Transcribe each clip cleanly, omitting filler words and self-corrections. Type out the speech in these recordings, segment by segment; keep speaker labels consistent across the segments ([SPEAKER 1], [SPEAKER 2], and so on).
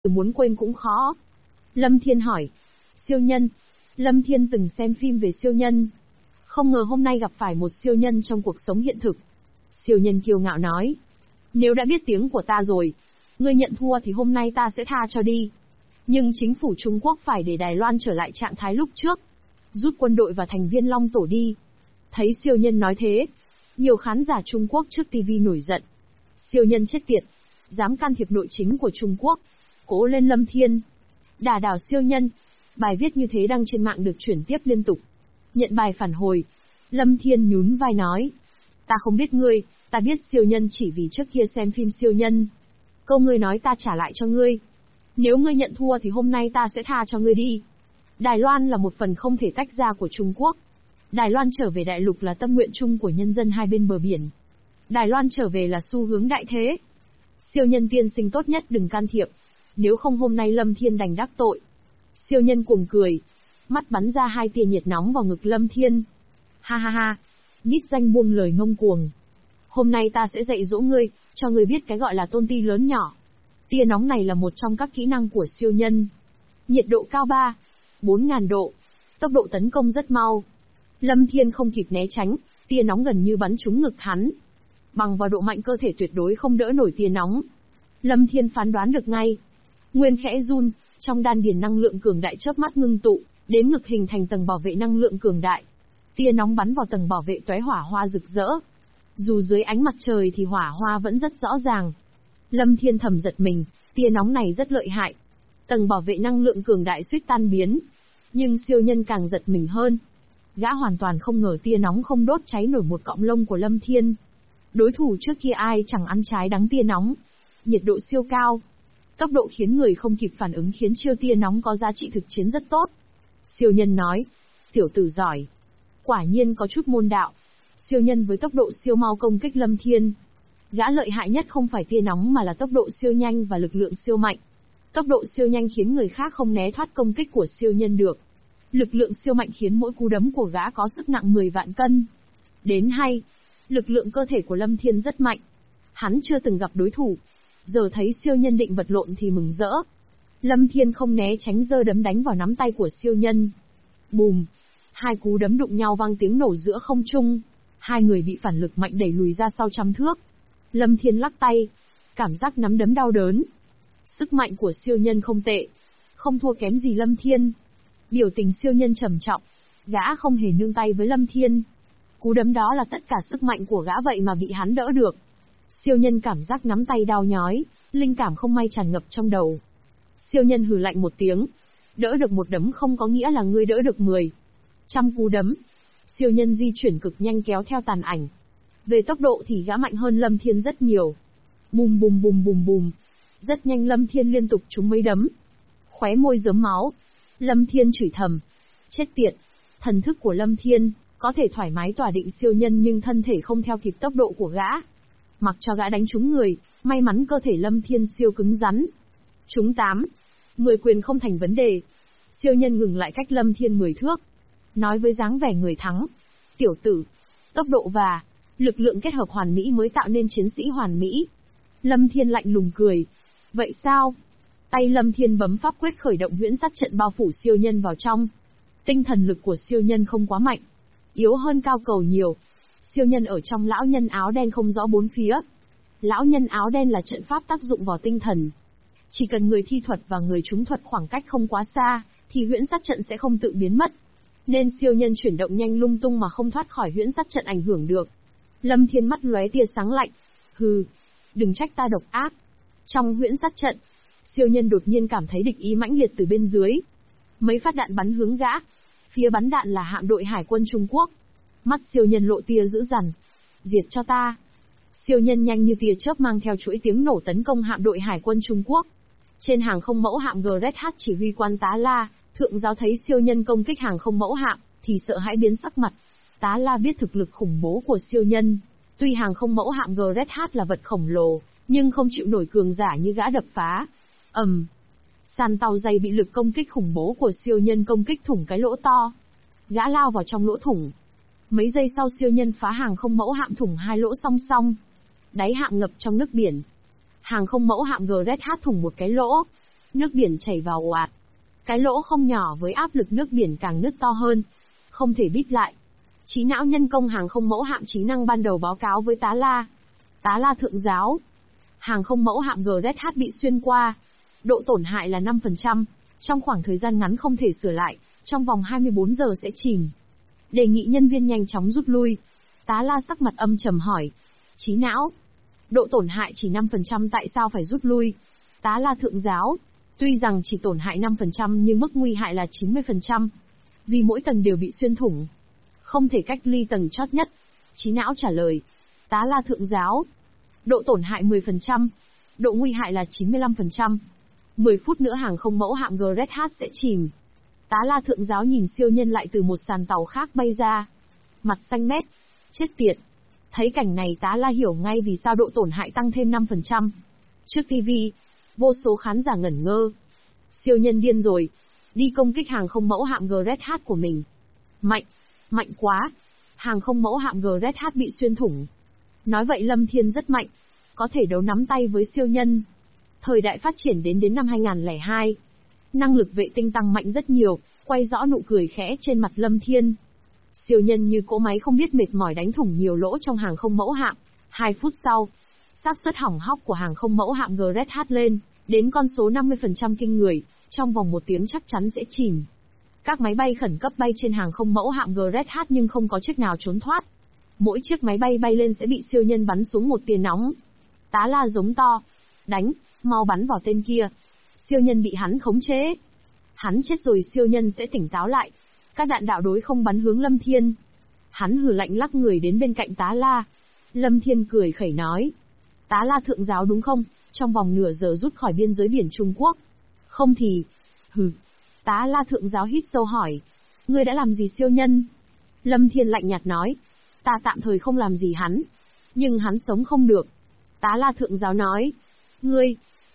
[SPEAKER 1] muốn quên cũng khó. Lâm Thiên hỏi. Siêu nhân. Lâm Thiên từng xem phim về siêu nhân. Không ngờ hôm nay gặp phải một siêu nhân trong cuộc sống hiện thực. Siêu nhân kiêu ngạo nói. Nếu đã biết tiếng của ta rồi, ngươi nhận thua thì hôm nay ta sẽ tha cho đi. Nhưng chính phủ Trung Quốc phải để Đài Loan trở lại trạng thái lúc trước. Rút quân đội và thành viên Long Tổ đi. Thấy siêu nhân nói thế, nhiều khán giả Trung Quốc trước TV nổi giận. Siêu nhân chết tiệt, dám can thiệp nội chính của Trung Quốc. Cố lên Lâm Thiên. Đả đảo siêu nhân. Bài viết như thế đăng trên mạng được chuyển tiếp liên tục. Nhận bài phản hồi, Lâm Thiên nhún vai nói. Ta không biết ngươi, ta biết siêu nhân chỉ vì trước kia xem phim siêu nhân. Câu ngươi nói ta trả lại cho ngươi. Nếu ngươi nhận thua thì hôm nay ta sẽ tha cho ngươi đi. Đài Loan là một phần không thể tách ra của Trung Quốc. Đài Loan trở về đại lục là tâm nguyện chung của nhân dân hai bên bờ biển. Đài Loan trở về là xu hướng đại thế. Siêu nhân tiên sinh tốt nhất đừng can thiệp. Nếu không hôm nay Lâm Thiên đành đắc tội. Siêu nhân cuồng cười. Mắt bắn ra hai tia nhiệt nóng vào ngực Lâm Thiên. Ha ha ha. Nhích danh buông lời ngông cuồng. Hôm nay ta sẽ dạy dỗ ngươi, cho ngươi biết cái gọi là tôn ti lớn nhỏ. Tia nóng này là một trong các kỹ năng của siêu nhân. Nhiệt độ cao 4.000 độ. Tốc độ tấn công rất mau. Lâm Thiên không kịp né tránh, tia nóng gần như bắn trúng ngực hắn. Bằng vào độ mạnh cơ thể tuyệt đối không đỡ nổi tia nóng. Lâm Thiên phán đoán được ngay. Nguyên khẽ run, trong đan điền năng lượng cường đại chớp mắt ngưng tụ, đến ngực hình thành tầng bảo vệ năng lượng cường đại. Tia nóng bắn vào tầng bảo vệ tóe hỏa hoa rực rỡ. Dù dưới ánh mặt trời thì hỏa hoa vẫn rất rõ ràng. Lâm Thiên thầm giật mình, tia nóng này rất lợi hại. Tầng bảo vệ năng lượng cường đại suýt tan biến. Nhưng siêu nhân càng giật mình hơn. Gã hoàn toàn không ngờ tia nóng không đốt cháy nổi một cọng lông của Lâm Thiên. Đối thủ trước kia ai chẳng ăn trái đắng tia nóng. Nhiệt độ siêu cao. Tốc độ khiến người không kịp phản ứng khiến chiêu tia nóng có giá trị thực chiến rất tốt. Siêu nhân nói. Tiểu tử giỏi. Quả nhiên có chút môn đạo. Siêu nhân với tốc độ siêu mau công kích Lâm Thiên. Gã lợi hại nhất không phải tia nóng mà là tốc độ siêu nhanh và lực lượng siêu mạnh. Tốc độ siêu nhanh khiến người khác không né thoát công kích của siêu nhân được. Lực lượng siêu mạnh khiến mỗi cú đấm của gã có sức nặng 10 vạn cân. Đến hay, lực lượng cơ thể của Lâm Thiên rất mạnh. Hắn chưa từng gặp đối thủ. Giờ thấy siêu nhân định vật lộn thì mừng rỡ. Lâm Thiên không né tránh giơ đấm đánh vào nắm tay của siêu nhân. Bùm! Hai cú đấm đụng nhau vang tiếng nổ giữa không trung. Hai người bị phản lực mạnh đẩy lùi ra sau trăm thước. Lâm Thiên lắc tay. Cảm giác nắm đấm đau đớn. Sức mạnh của siêu nhân không tệ. Không thua kém gì Lâm Thiên. Biểu tình siêu nhân trầm trọng. Gã không hề nương tay với Lâm Thiên. Cú đấm đó là tất cả sức mạnh của gã vậy mà bị hắn đỡ được. Siêu nhân cảm giác nắm tay đau nhói, linh cảm không may tràn ngập trong đầu. Siêu nhân hừ lạnh một tiếng. Đỡ được một đấm không có nghĩa là ngươi đỡ được 10. Trăm cú đấm. Siêu nhân di chuyển cực nhanh kéo theo tàn ảnh. Về tốc độ thì gã mạnh hơn Lâm Thiên rất nhiều. Bùm bùm bùm bùm bùm. Rất nhanh Lâm Thiên liên tục trúng mấy đấm. Khóe môi rớm máu. Lâm Thiên chửi thầm. Chết tiệt. Thần thức của Lâm Thiên có thể thoải mái tỏa định siêu nhân nhưng thân thể không theo kịp tốc độ của gã. Mặc cho gã đánh trúng người, may mắn cơ thể Lâm Thiên siêu cứng rắn. Trúng 8. 10 quyền không thành vấn đề. Siêu nhân ngừng lại cách Lâm Thiên 10 thước. Nói với dáng vẻ người thắng. Tiểu tử. Tốc độ và lực lượng kết hợp hoàn mỹ mới tạo nên chiến sĩ hoàn mỹ. Lâm Thiên lạnh lùng cười. Vậy sao? Tay Lâm Thiên bấm pháp quyết khởi động huyễn sát trận bao phủ siêu nhân vào trong. Tinh thần lực của siêu nhân không quá mạnh. Yếu hơn cao cầu nhiều. Siêu nhân ở trong lão nhân áo đen không rõ bốn phía. Lão nhân áo đen là trận pháp tác dụng vào tinh thần. Chỉ cần người thi thuật và người trúng thuật khoảng cách không quá xa, thì huyễn sát trận sẽ không tự biến mất. Nên siêu nhân chuyển động nhanh lung tung mà không thoát khỏi huyễn sát trận ảnh hưởng được. Lâm Thiên mắt lóe tia sáng lạnh. Hừ, đừng trách ta độc ác. Trong huyễn sát trận, siêu nhân đột nhiên cảm thấy địch ý mãnh liệt từ bên dưới. Mấy phát đạn bắn hướng gã. Phía bắn đạn là hạm đội hải quân Trung Quốc. Mắt siêu nhân lộ tia dữ dằn. Diệt cho ta. Siêu nhân nhanh như tia chớp mang theo chuỗi tiếng nổ tấn công hạm đội hải quân Trung Quốc. Trên hàng không mẫu hạm GRH chỉ huy quan Tá La, thượng giáo thấy siêu nhân công kích hàng không mẫu hạm, thì sợ hãi biến sắc mặt. Tá La biết thực lực khủng bố của siêu nhân. Tuy hàng không mẫu hạm GRH là vật khổng lồ, nhưng không chịu nổi cường giả như gã đập phá. Sàn tàu dày bị lực công kích khủng bố của siêu nhân công kích thủng cái lỗ to. Gã lao vào trong lỗ thủng. Mấy giây sau siêu nhân phá hàng không mẫu hạm thủng hai lỗ song song. Đáy hạm ngập trong nước biển. Hàng không mẫu hạm GRH thủng một cái lỗ. Nước biển chảy vào ồ ạt. Cái lỗ không nhỏ với áp lực nước biển càng nứt to hơn. Không thể bít lại. Trí não nhân công hàng không mẫu hạm trí năng ban đầu báo cáo với tá la. Tá la thượng giáo. Hàng không mẫu hạm GZH bị xuyên qua. Độ tổn hại là 5%. Trong khoảng thời gian ngắn không thể sửa lại, trong vòng 24 giờ sẽ chìm. Đề nghị nhân viên nhanh chóng rút lui. Tá la sắc mặt âm trầm hỏi. Trí não. Độ tổn hại chỉ 5% tại sao phải rút lui? Tá la thượng giáo. Tuy rằng chỉ tổn hại 5% nhưng mức nguy hại là 90%. Vì mỗi tầng đều bị xuyên thủng. Không thể cách ly tầng chót nhất. Trí não trả lời. Tá la thượng giáo. Độ tổn hại 10%. Độ nguy hại là 95%. 10 phút nữa hàng không mẫu hạm GZH sẽ chìm. Tá la thượng giáo nhìn siêu nhân lại từ một sàn tàu khác bay ra. Mặt xanh mét. Chết tiệt. Thấy cảnh này tá la hiểu ngay vì sao độ tổn hại tăng thêm 5%. Trước TV, vô số khán giả ngẩn ngơ. Siêu nhân điên rồi. Đi công kích hàng không mẫu hạm GZH của mình. Mạnh. Mạnh quá. Hàng không mẫu hạm GZH bị xuyên thủng. Nói vậy Lâm Thiên rất mạnh. Có thể đấu nắm tay với siêu nhân. Thời đại phát triển đến năm 2002. Năng lực vệ tinh tăng mạnh rất nhiều, quay rõ nụ cười khẽ trên mặt Lâm Thiên. Siêu nhân như cỗ máy không biết mệt mỏi đánh thủng nhiều lỗ trong hàng không mẫu hạm. 2 phút sau, xác suất hỏng hóc của hàng không mẫu hạm GZH lên, đến con số 50% kinh người, trong vòng 1 tiếng chắc chắn sẽ chìm. Các máy bay khẩn cấp bay trên hàng không mẫu hạm GZH nhưng không có chiếc nào trốn thoát. Mỗi chiếc máy bay bay lên sẽ bị siêu nhân bắn xuống một tia nóng. Tá la giống to. Đánh, mau bắn vào tên kia. Siêu nhân bị hắn khống chế. Hắn chết rồi siêu nhân sẽ tỉnh táo lại. Các đạn đạo đối không bắn hướng Lâm Thiên. Hắn hừ lạnh lắc người đến bên cạnh tá la. Lâm Thiên cười khẩy nói. Tá la thượng giáo đúng không? Trong vòng nửa giờ rút khỏi biên giới biển Trung Quốc. Không thì... Hừ. Tá la thượng giáo hít sâu hỏi. Ngươi đã làm gì siêu nhân? Lâm Thiên lạnh nhạt nói. Ta tạm thời không làm gì hắn. Nhưng hắn sống không được. Tá la thượng giáo nói. Ngươi,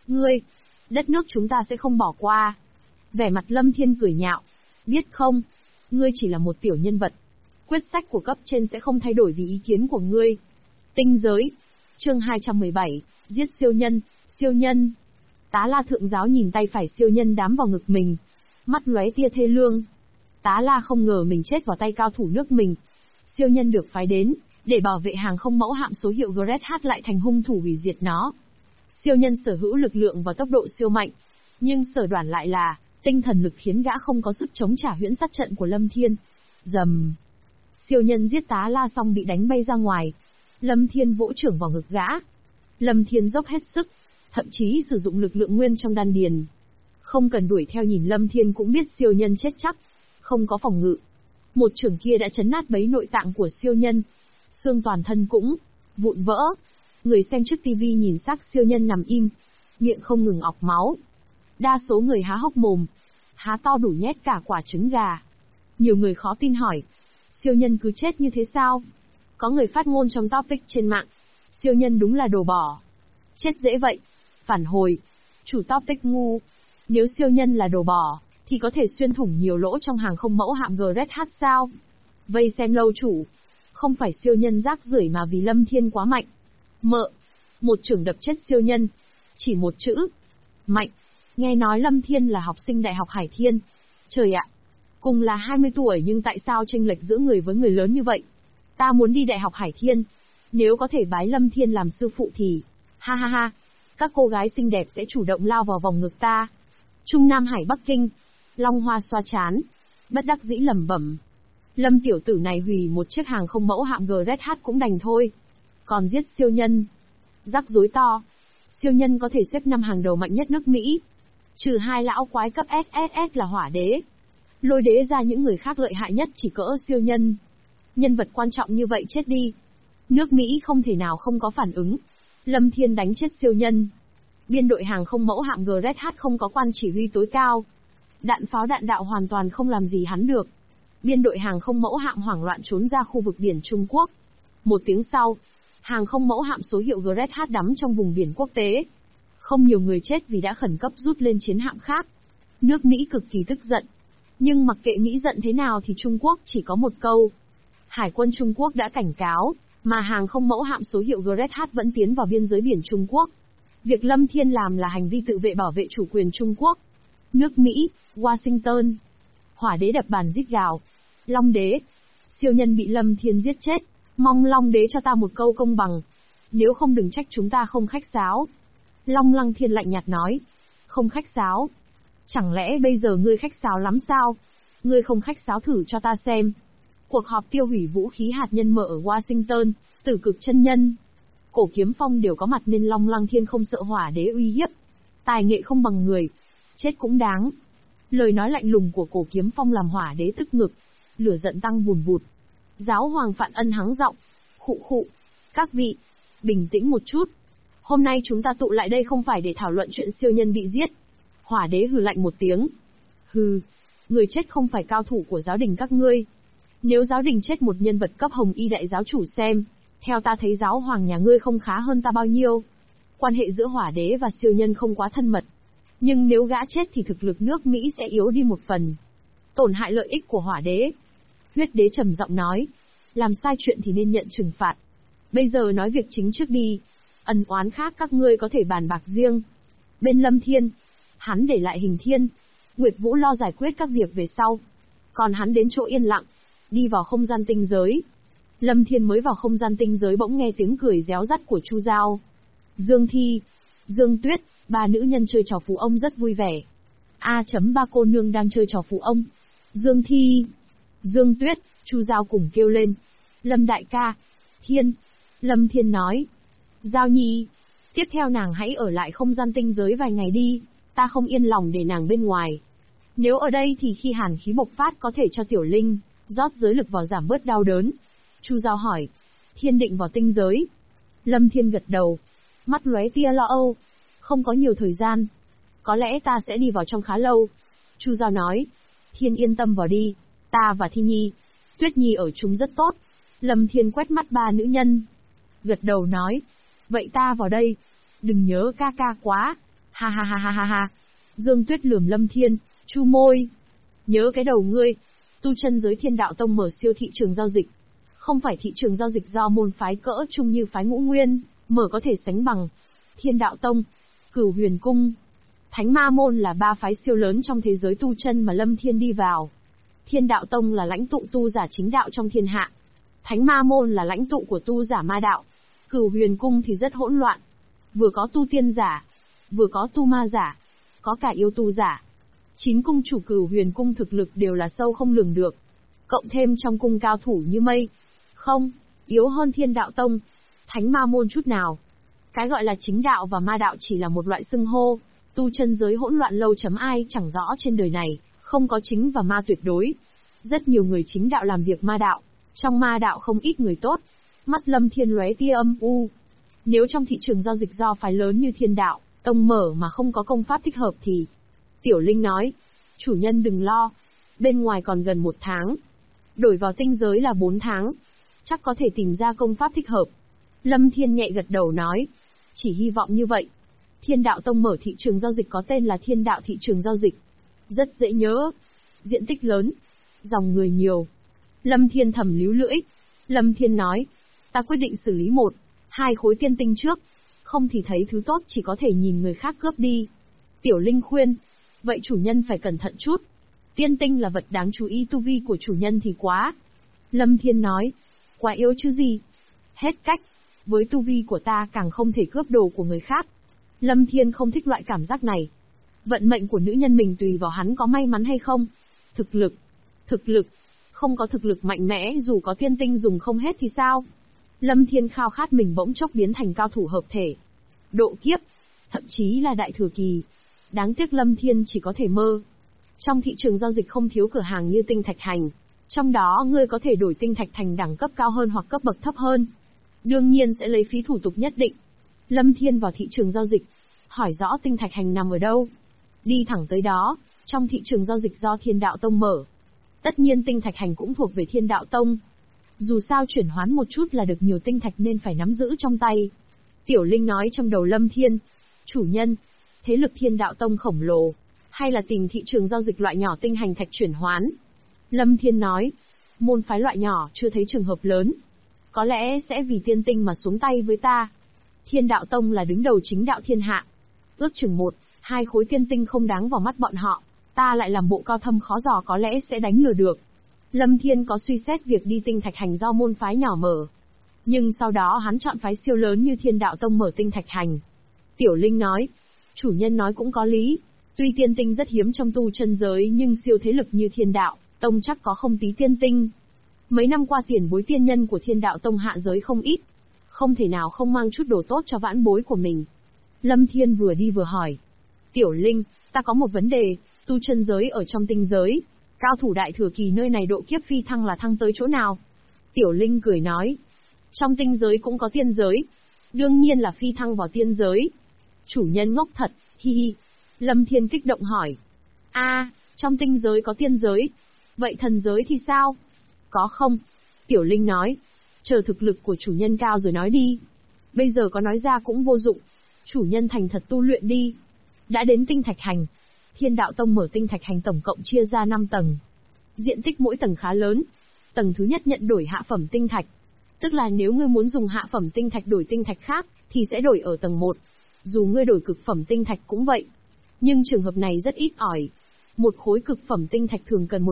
[SPEAKER 1] đất nước chúng ta sẽ không bỏ qua. Vẻ mặt Lâm Thiên cười nhạo. Biết không, ngươi chỉ là một tiểu nhân vật. Quyết sách của cấp trên sẽ không thay đổi vì ý kiến của ngươi. Tinh giới. Chương 217, giết siêu nhân. Tá la thượng giáo nhìn tay phải siêu nhân đám vào ngực mình. Mắt lóe tia thê lương. Tá la không ngờ mình chết vào tay cao thủ nước mình. Siêu nhân được phái đến, để bảo vệ hàng không mẫu hạm số hiệu GZH lại thành hung thủ hủy diệt nó. Siêu nhân sở hữu lực lượng và tốc độ siêu mạnh. Nhưng sở đoản lại là, tinh thần lực khiến gã không có sức chống trả huyễn sát trận của Lâm Thiên. Rầm. Siêu nhân giết tá la xong bị đánh bay ra ngoài. Lâm Thiên vỗ trưởng vào ngực gã. Lâm Thiên dốc hết sức, thậm chí sử dụng lực lượng nguyên trong đan điền. Không cần đuổi theo nhìn Lâm Thiên cũng biết siêu nhân chết chắc. Không có phòng ngự. Một trưởng kia đã chấn nát bấy nội tạng của siêu nhân. Xương toàn thân cũng vụn vỡ. Người xem trước tivi nhìn xác siêu nhân nằm im, miệng không ngừng ọc máu. Đa số người há hốc mồm, há to đủ nhét cả quả trứng gà. Nhiều người khó tin hỏi, siêu nhân cứ chết như thế sao? Có người phát ngôn trong topic trên mạng, siêu nhân đúng là đồ bỏ. Chết dễ vậy. Phản hồi, chủ topic ngu. Nếu siêu nhân là đồ bỏ, thì có thể xuyên thủng nhiều lỗ trong hàng không mẫu hạm GZH sao? Vây xem lâu chủ. Không phải siêu nhân rác rưởi mà vì Lâm Thiên quá mạnh. Mợ. Một trưởng đập chết siêu nhân. Chỉ một chữ. Mạnh. Nghe nói Lâm Thiên là học sinh Đại học Hải Thiên. Trời ạ. Cùng là 20 tuổi nhưng tại sao chênh lệch giữa người với người lớn như vậy? Ta muốn đi Đại học Hải Thiên. Nếu có thể bái Lâm Thiên làm sư phụ thì... Ha ha ha. Các cô gái xinh đẹp sẽ chủ động lao vào vòng ngực ta. Trung Nam Hải Bắc Kinh. Long Hoa xoa chán. Bất đắc dĩ lẩm bẩm. Lâm tiểu tử này hủy một chiếc hàng không mẫu hạm GZH cũng đành thôi. Còn giết siêu nhân. Rắc rối to. Siêu nhân có thể xếp 5 hàng đầu mạnh nhất nước Mỹ. Trừ 2 lão quái cấp SSS là hỏa đế. Lôi đế ra những người khác lợi hại nhất chỉ cỡ siêu nhân. Nhân vật quan trọng như vậy chết đi. Nước Mỹ không thể nào không có phản ứng. Lâm Thiên đánh chết siêu nhân. Biên đội hàng không mẫu hạm GZH không có quan chỉ huy tối cao. Đạn pháo đạn đạo hoàn toàn không làm gì hắn được. Biên đội hàng không mẫu hạm hoảng loạn trốn ra khu vực biển Trung Quốc. 1 tiếng sau, hàng không mẫu hạm số hiệu GZH đắm trong vùng biển quốc tế. Không nhiều người chết vì đã khẩn cấp rút lên chiến hạm khác. Nước Mỹ cực kỳ tức giận. Nhưng mặc kệ Mỹ giận thế nào thì Trung Quốc chỉ có một câu. Hải quân Trung Quốc đã cảnh cáo, mà hàng không mẫu hạm số hiệu GZH vẫn tiến vào biên giới biển Trung Quốc. Việc Lâm Thiên làm là hành vi tự vệ bảo vệ chủ quyền Trung Quốc. Nước Mỹ, Washington. Hỏa đế đập bàn rít gào. Long đế. Siêu nhân bị Lâm Thiên giết chết. Mong Long đế cho ta một câu công bằng. Nếu không đừng trách chúng ta không khách sáo. Long Lăng Thiên lạnh nhạt nói. Không khách sáo. Chẳng lẽ bây giờ ngươi khách sáo lắm sao? Ngươi không khách sáo thử cho ta xem. Cuộc họp tiêu hủy vũ khí hạt nhân mở ở Washington, Tử Cực chân nhân, Cổ Kiếm Phong đều có mặt nên Long Lăng Thiên không sợ hỏa đế uy hiếp. Tài nghệ không bằng người, chết cũng đáng. Lời nói lạnh lùng của Cổ Kiếm Phong làm hỏa đế tức ngực, lửa giận tăng vùn vụt. Giáo hoàng Phạn Ân hắng giọng, khụ khụ, các vị, bình tĩnh một chút. Hôm nay chúng ta tụ lại đây không phải để thảo luận chuyện siêu nhân bị giết. Hỏa đế hừ lạnh một tiếng. Hừ, người chết không phải cao thủ của giáo đình các ngươi. Nếu giáo đình chết một nhân vật cấp hồng y đại giáo chủ xem, theo ta thấy giáo hoàng nhà ngươi không khá hơn ta bao nhiêu. Quan hệ giữa hỏa đế và siêu nhân không quá thân mật. Nhưng nếu gã chết thì thực lực nước Mỹ sẽ yếu đi một phần. Tổn hại lợi ích của hỏa đế. Huyết đế trầm giọng nói. Làm sai chuyện thì nên nhận trừng phạt. Bây giờ nói việc chính trước đi. Ân oán khác các ngươi có thể bàn bạc riêng. Bên Lâm Thiên, hắn để lại Hình Thiên, Nguyệt Vũ lo giải quyết các việc về sau. Còn hắn đến chỗ yên lặng, đi vào không gian tinh giới. Lâm Thiên mới vào không gian tinh giới bỗng nghe tiếng cười réo rắt của Chu Giao. Dương Thi, Dương Tuyết, ba nữ nhân chơi trò phú ông rất vui vẻ. Ba cô nương đang chơi trò phú ông. Dương Thi, Dương Tuyết, Chu Giao cùng kêu lên. Lâm đại ca, Thiên. Lâm Thiên nói. Giao nhi, tiếp theo nàng hãy ở lại không gian tinh giới vài ngày đi, ta không yên lòng để nàng bên ngoài. Nếu ở đây thì khi hàn khí bộc phát có thể cho Tiểu Linh rót giới lực vào giảm bớt đau đớn. Chu Giao hỏi. Thiên định vào tinh giới. Lâm Thiên gật đầu. Mắt lóe tia lo âu. Không có nhiều thời gian. Có lẽ ta sẽ đi vào trong khá lâu. Chu Giao nói. Thiên yên tâm vào đi. Ta và Thi Nhi, Tuyết Nhi ở chung rất tốt. Lâm Thiên quét mắt ba nữ nhân. Gật đầu nói. Vậy ta vào đây. Đừng nhớ ca ca quá. Ha ha ha ha ha ha. Dương Tuyết lườm Lâm Thiên, chu môi. Nhớ cái đầu ngươi. Tu chân giới Thiên Đạo Tông mở siêu thị trường giao dịch. Không phải thị trường giao dịch do môn phái cỡ chung như phái Ngũ Nguyên, mở có thể sánh bằng. Thiên Đạo Tông, Cửu Huyền Cung, Thánh Ma Môn là ba phái siêu lớn trong thế giới tu chân mà Lâm Thiên đi vào. Thiên Đạo Tông là lãnh tụ tu giả chính đạo trong thiên hạ. Thánh Ma Môn là lãnh tụ của tu giả ma đạo. Cửu Huyền Cung thì rất hỗn loạn. Vừa có tu tiên giả, vừa có tu ma giả, có cả yêu tu giả. 9 cung chủ Cửu Huyền Cung thực lực đều là sâu không lường được. Cộng thêm trong cung cao thủ như mây. Không, yếu hơn Thiên Đạo Tông, Thánh Ma Môn chút nào. Cái gọi là chính đạo và ma đạo chỉ là một loại xưng hô. Tu chân giới hỗn loạn lâu chấm ai chẳng rõ trên đời này, không có chính và ma tuyệt đối. Rất nhiều người chính đạo làm việc ma đạo, trong ma đạo không ít người tốt. Mắt Lâm Thiên lóe tia âm u. Nếu trong thị trường giao dịch do phái lớn như Thiên Đạo Tông mở mà không có công pháp thích hợp thì... Tiểu Linh nói, chủ nhân đừng lo, bên ngoài còn gần 1 tháng. Đổi vào tinh giới là 4 tháng. Chắc có thể tìm ra công pháp thích hợp. Lâm Thiên nhẹ gật đầu nói, chỉ hy vọng như vậy. Thiên Đạo Tông mở thị trường giao dịch có tên là Thiên Đạo thị trường giao dịch. Rất dễ nhớ. Diện tích lớn. Dòng người nhiều. Lâm Thiên thầm líu lưỡi. Lâm Thiên nói, ta quyết định xử lý 1-2 khối tiên tinh trước. Không thì thấy thứ tốt chỉ có thể nhìn người khác cướp đi. Tiểu Linh khuyên, vậy chủ nhân phải cẩn thận chút. Tiên tinh là vật đáng chú ý, tu vi của chủ nhân thì quá. Lâm Thiên nói, quá yếu chứ gì. Hết cách, với tu vi của ta càng không thể cướp đồ của người khác. Lâm Thiên không thích loại cảm giác này. Vận mệnh của nữ nhân mình tùy vào hắn có may mắn hay không. Thực lực, không có thực lực mạnh mẽ dù có tiên tinh dùng không hết thì sao. Lâm Thiên khao khát mình bỗng chốc biến thành cao thủ hợp thể. Độ kiếp, thậm chí là đại thừa kỳ. Đáng tiếc Lâm Thiên chỉ có thể mơ. Trong thị trường giao dịch không thiếu cửa hàng như tinh thạch hành. Trong đó ngươi có thể đổi tinh thạch thành đẳng cấp cao hơn hoặc cấp bậc thấp hơn. Đương nhiên sẽ lấy phí thủ tục nhất định. Lâm Thiên vào thị trường giao dịch, hỏi rõ tinh thạch hành nằm ở đâu. Đi thẳng tới đó, trong thị trường giao dịch do Thiên Đạo Tông mở. Tất nhiên tinh thạch hành cũng thuộc về Thiên Đạo Tông. Dù sao chuyển hoán một chút là được nhiều tinh thạch nên phải nắm giữ trong tay. Tiểu Linh nói trong đầu Lâm Thiên, chủ nhân, thế lực Thiên Đạo Tông khổng lồ, hay là tìm thị trường giao dịch loại nhỏ tinh hành thạch chuyển hoán. Lâm Thiên nói, môn phái loại nhỏ chưa thấy trường hợp lớn. Có lẽ sẽ vì tiên tinh mà xuống tay với ta. Thiên Đạo Tông là đứng đầu chính đạo thiên hạ. Ước chừng 1, 2 khối tiên tinh không đáng vào mắt bọn họ, ta lại làm bộ cao thâm khó dò có lẽ sẽ đánh lừa được. Lâm Thiên có suy xét việc đi tinh thạch hành do môn phái nhỏ mở. Nhưng sau đó hắn chọn phái siêu lớn như Thiên Đạo Tông mở tinh thạch hành. Tiểu Linh nói, chủ nhân nói cũng có lý. Tuy tiên tinh rất hiếm trong tu chân giới nhưng siêu thế lực như Thiên Đạo Tông chắc có không tí tiên tinh. Mấy năm qua tiền bối tiên nhân của Thiên Đạo Tông hạ giới không ít. Không thể nào không mang chút đồ tốt cho vãn bối của mình. Lâm Thiên vừa đi vừa hỏi. Tiểu Linh, ta có một vấn đề, tu chân giới ở trong tinh giới. Cao thủ đại thừa kỳ nơi này độ kiếp phi thăng là thăng tới chỗ nào? Tiểu Linh cười nói. Trong tinh giới cũng có tiên giới. Đương nhiên là phi thăng vào tiên giới. Chủ nhân ngốc thật, hi hi. Lâm Thiên kích động hỏi. Trong tinh giới có tiên giới. Vậy thần giới thì sao? Có không? Tiểu Linh nói. Chờ thực lực của chủ nhân cao rồi nói đi. Bây giờ có nói ra cũng vô dụng. Chủ nhân thành thật tu luyện đi. Đã đến tinh thạch hành. Thiên Đạo Tông mở tinh thạch hành tổng cộng chia ra 5 tầng. Diện tích mỗi tầng khá lớn. Tầng thứ nhất nhận đổi hạ phẩm tinh thạch. Tức là nếu ngươi muốn dùng hạ phẩm tinh thạch đổi tinh thạch khác, thì sẽ đổi ở tầng 1. Dù ngươi đổi cực phẩm tinh thạch cũng vậy. Nhưng trường hợp này rất ít ỏi. Một khối cực phẩm tinh thạch thường cần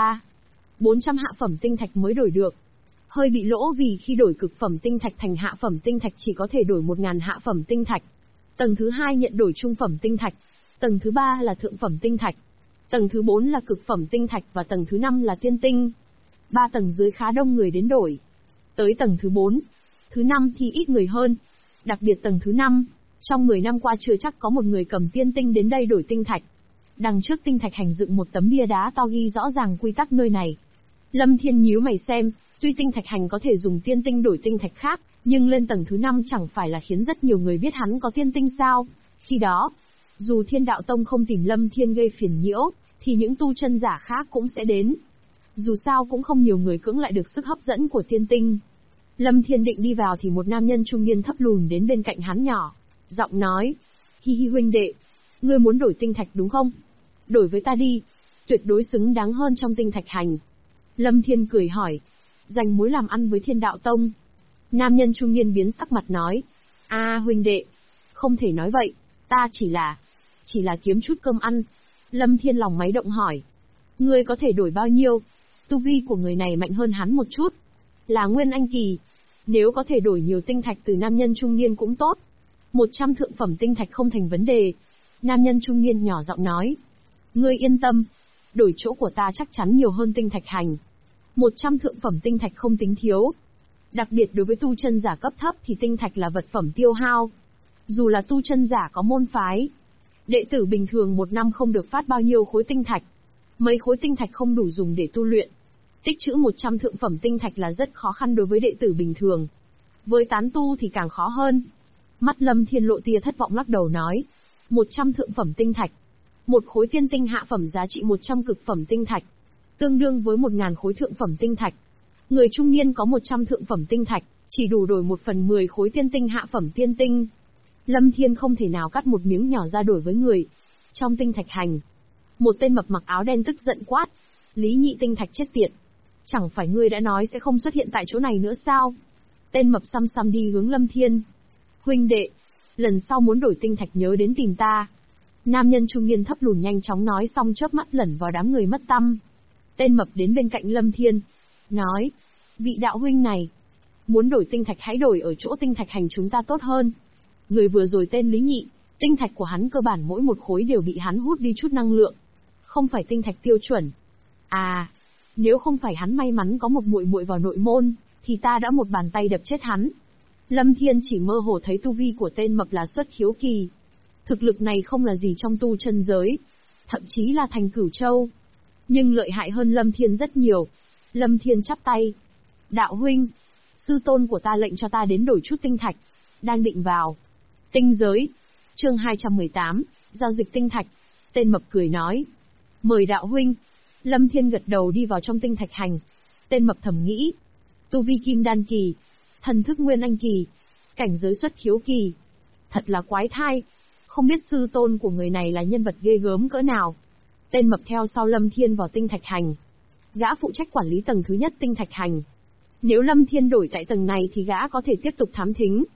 [SPEAKER 1] 1.300-400 hạ phẩm tinh thạch mới đổi được. Hơi bị lỗ vì khi đổi cực phẩm tinh thạch thành hạ phẩm tinh thạch chỉ có thể đổi 1.000 hạ phẩm tinh thạch. Tầng thứ 2 nhận đổi trung phẩm tinh thạch. Tầng thứ 3 là thượng phẩm tinh thạch. Tầng thứ 4 là cực phẩm tinh thạch và tầng thứ 5 là tiên tinh. 3 tầng dưới khá đông người đến đổi. Tới tầng thứ 4, thứ 5 thì ít người hơn. Đặc biệt tầng thứ 5, trong 10 năm qua chưa chắc có một người cầm tiên tinh đến đây đổi tinh thạch. Đằng trước tinh thạch hành dựng một tấm bia đá to ghi rõ ràng quy tắc nơi này. Lâm Thiên nhíu mày xem, tuy tinh thạch hành có thể dùng tiên tinh đổi tinh thạch khác, nhưng lên tầng thứ 5 chẳng phải là khiến rất nhiều người biết hắn có tiên tinh sao? Khi đó, dù Thiên Đạo Tông không tìm Lâm Thiên gây phiền nhiễu, thì những tu chân giả khác cũng sẽ đến. Dù sao cũng không nhiều người cưỡng lại được sức hấp dẫn của tiên tinh. Lâm Thiên định đi vào thì một nam nhân trung niên thấp lùn đến bên cạnh hắn nhỏ, giọng nói, hi hi huynh đệ, ngươi muốn đổi tinh thạch đúng không? Đổi với ta đi, tuyệt đối xứng đáng hơn trong tinh thạch hành. Lâm Thiên cười hỏi, dành mối làm ăn với Thiên Đạo Tông. Nam nhân trung niên biến sắc mặt nói, huynh đệ, không thể nói vậy, ta chỉ là kiếm chút cơm ăn. Lâm Thiên lòng máy động hỏi, ngươi có thể đổi bao nhiêu? Tu vi của người này mạnh hơn hắn một chút, là Nguyên Anh kỳ. Nếu có thể đổi nhiều tinh thạch từ nam nhân trung niên cũng tốt. 100 thượng phẩm tinh thạch không thành vấn đề. Nam nhân trung niên nhỏ giọng nói, ngươi yên tâm, đổi chỗ của ta chắc chắn nhiều hơn tinh thạch hành. 100 thượng phẩm tinh thạch không tính thiếu. Đặc biệt đối với tu chân giả cấp thấp thì tinh thạch là vật phẩm tiêu hao. Dù là tu chân giả có môn phái, đệ tử bình thường một năm không được phát bao nhiêu khối tinh thạch. Mấy khối tinh thạch không đủ dùng để tu luyện. Tích trữ 100 thượng phẩm tinh thạch là rất khó khăn đối với đệ tử bình thường. Với tán tu thì càng khó hơn. Mắt Lâm Thiên lộ tia thất vọng lắc đầu nói, 100 thượng phẩm tinh thạch. Một khối tiên tinh hạ phẩm giá trị 100 cực phẩm tinh thạch, tương đương với 1.000 khối thượng phẩm tinh thạch. Người trung niên có 100 thượng phẩm tinh thạch, chỉ đủ đổi 1/10 khối tiên tinh hạ phẩm tiên tinh. Lâm Thiên không thể nào cắt một miếng nhỏ ra đổi với người. Trong tinh thạch hành, một tên mập mặc áo đen tức giận quát, Lý Nhị tinh thạch chết tiệt. Chẳng phải ngươi đã nói sẽ không xuất hiện tại chỗ này nữa sao? Tên mập xăm xăm đi hướng Lâm Thiên. Huynh đệ, lần sau muốn đổi tinh thạch nhớ đến tìm ta. Nam nhân trung niên thấp lùn nhanh chóng nói xong chớp mắt lẩn vào đám người mất tăm. Tên mập đến bên cạnh Lâm Thiên, nói, vị đạo huynh này, muốn đổi tinh thạch hãy đổi ở chỗ tinh thạch hành chúng ta tốt hơn. Người vừa rồi tên Lý Nhị, tinh thạch của hắn cơ bản mỗi một khối đều bị hắn hút đi chút năng lượng. Không phải tinh thạch tiêu chuẩn. Nếu không phải hắn may mắn có một muội muội vào nội môn, thì ta đã một bàn tay đập chết hắn. Lâm Thiên chỉ mơ hồ thấy tu vi của tên mập là xuất khiếu kỳ. Thực lực này không là gì trong tu chân giới, thậm chí là thành Cửu Châu. Nhưng lợi hại hơn Lâm Thiên rất nhiều. Lâm Thiên chắp tay. Đạo huynh, sư tôn của ta lệnh cho ta đến đổi chút tinh thạch. Đang định vào tinh giới. Chương 218, giao dịch tinh thạch. Tên mập cười nói, mời đạo huynh. Lâm Thiên gật đầu đi vào trong tinh thạch hành. Tên mập thầm nghĩ, tu vi kim đan kỳ, thần thức nguyên anh kỳ, cảnh giới xuất khiếu kỳ. Thật là quái thai. Không biết sư tôn của người này là nhân vật ghê gớm cỡ nào. Tên mập theo sau Lâm Thiên vào tinh thạch hành. Gã phụ trách quản lý tầng thứ nhất tinh thạch hành. Nếu Lâm Thiên đổi tại tầng này thì gã có thể tiếp tục thám thính.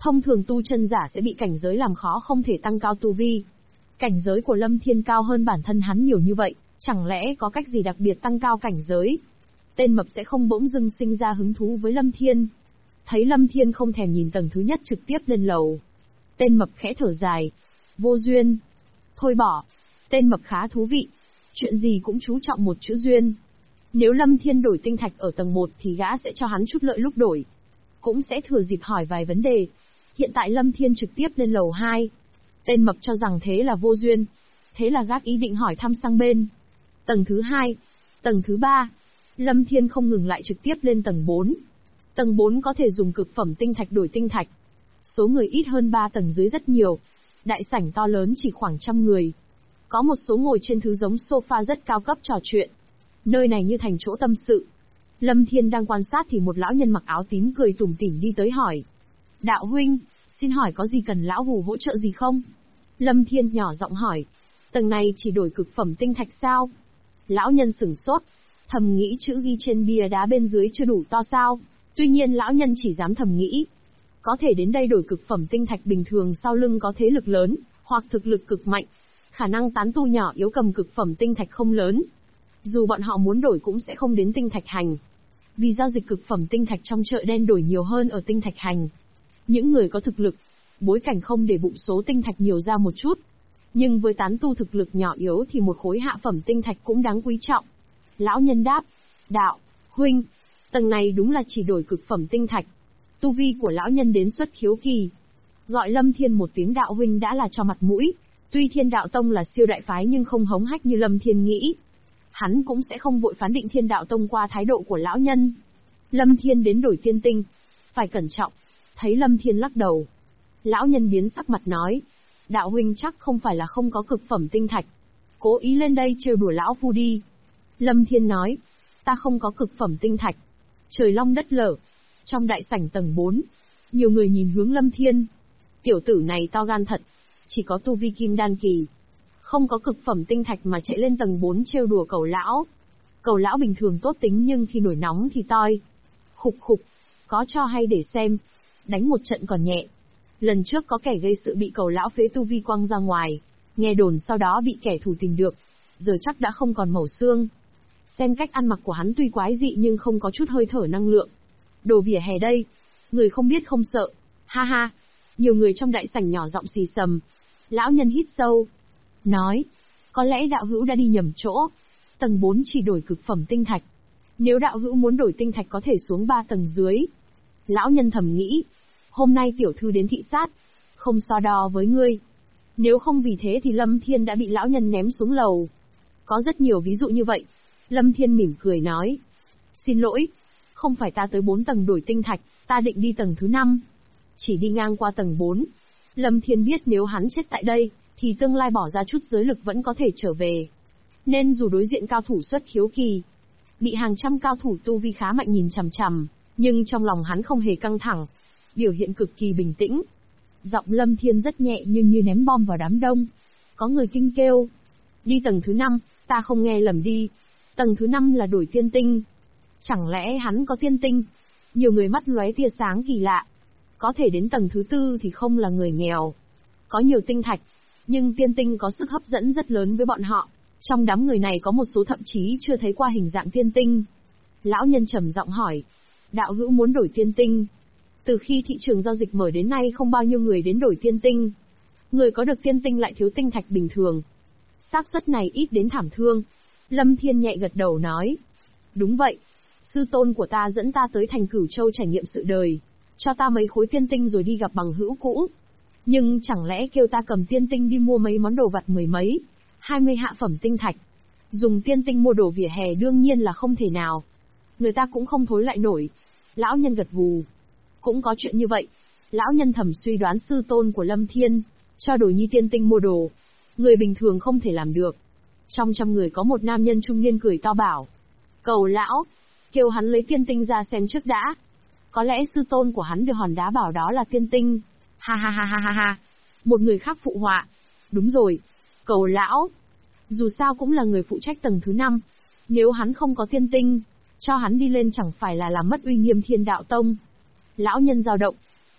[SPEAKER 1] Thông thường tu chân giả sẽ bị cảnh giới làm khó không thể tăng cao tu vi. Cảnh giới của Lâm Thiên cao hơn bản thân hắn nhiều như vậy, chẳng lẽ có cách gì đặc biệt tăng cao cảnh giới? Tên mập sẽ không bỗng dưng sinh ra hứng thú với Lâm Thiên. Thấy Lâm Thiên không thèm nhìn tầng thứ nhất trực tiếp lên lầu. Tên mập khẽ thở dài. Vô duyên. Thôi bỏ. Tên mập khá thú vị. Chuyện gì cũng chú trọng một chữ duyên. Nếu Lâm Thiên đổi tinh thạch ở tầng 1 thì gã sẽ cho hắn chút lợi lúc đổi. Cũng sẽ thừa dịp hỏi vài vấn đề. Hiện tại Lâm Thiên trực tiếp lên lầu 2. Tên mập cho rằng thế là vô duyên. Thế là gác ý định hỏi thăm sang bên. Tầng thứ 2. Tầng thứ 3. Lâm Thiên không ngừng lại trực tiếp lên tầng 4. Tầng 4 có thể dùng cực phẩm tinh thạch đổi tinh thạch. Số người ít hơn 3 tầng dưới rất nhiều. Đại sảnh to lớn chỉ khoảng 100 người. Có một số ngồi trên thứ giống sofa rất cao cấp trò chuyện. Nơi này như thành chỗ tâm sự. Lâm Thiên đang quan sát thì một lão nhân mặc áo tím cười tủm tỉm đi tới hỏi. Đạo huynh, xin hỏi có gì cần lão hù hỗ trợ gì không? Lâm Thiên nhỏ giọng hỏi. Tầng này chỉ đổi cực phẩm tinh thạch sao? Lão nhân sửng sốt. Thầm nghĩ chữ ghi trên bia đá bên dưới chưa đủ to sao? Tuy nhiên lão nhân chỉ dám thầm nghĩ. Có thể đến đây đổi cực phẩm tinh thạch bình thường sau lưng có thế lực lớn, hoặc thực lực cực mạnh. Khả năng tán tu nhỏ yếu cầm cực phẩm tinh thạch không lớn. Dù bọn họ muốn đổi cũng sẽ không đến tinh thạch hành. Vì giao dịch cực phẩm tinh thạch trong chợ đen đổi nhiều hơn ở tinh thạch hành. Những người có thực lực, bối cảnh không để bụng số tinh thạch nhiều ra một chút. Nhưng với tán tu thực lực nhỏ yếu thì một khối hạ phẩm tinh thạch cũng đáng quý trọng. Lão nhân đáp, đạo, huynh, tầng này đúng là chỉ đổi cực phẩm tinh thạch. Tu vi của lão nhân đến xuất khiếu kỳ. Gọi Lâm Thiên một tiếng đạo huynh đã là cho mặt mũi. Tuy Thiên Đạo Tông là siêu đại phái nhưng không hống hách như Lâm Thiên nghĩ. Hắn cũng sẽ không vội phán định Thiên Đạo Tông qua thái độ của lão nhân. Lâm Thiên đến đổi tiên tinh. Phải cẩn trọng. Thấy Lâm Thiên lắc đầu. Lão nhân biến sắc mặt nói. Đạo huynh chắc không phải là không có cực phẩm tinh thạch. Cố ý lên đây trêu đùa lão phu đi. Lâm Thiên nói. Ta không có cực phẩm tinh thạch. Trời long đất lở. Trong đại sảnh tầng 4. Nhiều người nhìn hướng Lâm Thiên. Tiểu tử này to gan thật. Chỉ có tu vi kim đan kỳ. Không có cực phẩm tinh thạch mà chạy lên tầng 4 trêu đùa Cẩu lão. Cẩu lão bình thường tốt tính nhưng khi nổi nóng thì toi. Khục khục. Có cho hay để xem. Đánh một trận còn nhẹ. Lần trước có kẻ gây sự bị Cẩu lão phế tu vi quăng ra ngoài. Nghe đồn sau đó bị kẻ thù tìm được. Giờ chắc đã không còn mẩu xương. Xem cách ăn mặc của hắn tuy quái dị nhưng không có chút hơi thở năng lượng. Đồ vỉa hè đây. Người không biết không sợ. Ha ha. Nhiều người trong đại sảnh nhỏ giọng xì xầm. Lão nhân hít sâu. Nói. Có lẽ đạo hữu đã đi nhầm chỗ. Tầng 4 chỉ đổi cực phẩm tinh thạch. Nếu đạo hữu muốn đổi tinh thạch có thể xuống 3 tầng dưới. Lão nhân thầm nghĩ. Hôm nay tiểu thư đến thị sát. Không so đo với ngươi. Nếu không vì thế thì Lâm Thiên đã bị lão nhân ném xuống lầu. Có rất nhiều ví dụ như vậy. Lâm Thiên mỉm cười nói. Xin lỗi. Không phải ta tới 4 tầng đổi tinh thạch, ta định đi tầng thứ 5. Chỉ đi ngang qua tầng 4. Lâm Thiên biết nếu hắn chết tại đây, thì tương lai bỏ ra chút giới lực vẫn có thể trở về. Nên dù đối diện cao thủ xuất khiếu kỳ, bị hàng trăm cao thủ tu vi khá mạnh nhìn chằm chằm, nhưng trong lòng hắn không hề căng thẳng, biểu hiện cực kỳ bình tĩnh. Giọng Lâm Thiên rất nhẹ nhưng như ném bom vào đám đông. Có người kinh kêu. Đi tầng thứ 5, ta không nghe lầm đi. Tầng thứ 5 là đổi tiên tinh. Chẳng lẽ hắn có tiên tinh? Nhiều người mắt lóe tia sáng kỳ lạ. Có thể đến tầng thứ 4 thì không là người nghèo. Có nhiều tinh thạch, nhưng tiên tinh có sức hấp dẫn rất lớn với bọn họ. Trong đám người này có một số thậm chí chưa thấy qua hình dạng tiên tinh. Lão nhân trầm giọng hỏi. Đạo hữu muốn đổi tiên tinh. Từ khi thị trường giao dịch mở đến nay không bao nhiêu người đến đổi tiên tinh. Người có được tiên tinh lại thiếu tinh thạch bình thường. Xác suất này ít đến thảm thương. Lâm Thiên nhẹ gật đầu nói. Đúng vậy. Sư tôn của ta dẫn ta tới thành Cửu Châu trải nghiệm sự đời. Cho ta mấy khối tiên tinh rồi đi gặp bằng hữu cũ. Nhưng chẳng lẽ kêu ta cầm tiên tinh đi mua mấy món đồ vặt 10 mấy, 20 hạ phẩm tinh thạch. Dùng tiên tinh mua đồ vỉa hè đương nhiên là không thể nào. Người ta cũng không thối lại nổi. Lão nhân gật gù. Cũng có chuyện như vậy. Lão nhân thầm suy đoán sư tôn của Lâm Thiên, cho đổi nhi tiên tinh mua đồ. Người bình thường không thể làm được. Trong 100 người có một nam nhân trung niên cười to bảo. Cầu lão, kêu hắn lấy tiên tinh ra xem trước đã. Có lẽ sư tôn của hắn được hòn đá bảo đó là tiên tinh. Ha ha ha ha ha ha. Một người khác phụ họa. Đúng rồi. Cầu lão. Dù sao cũng là người phụ trách tầng thứ 5. Nếu hắn không có tiên tinh, cho hắn đi lên chẳng phải là làm mất uy nghiêm Thiên Đạo Tông. Lão nhân dao động.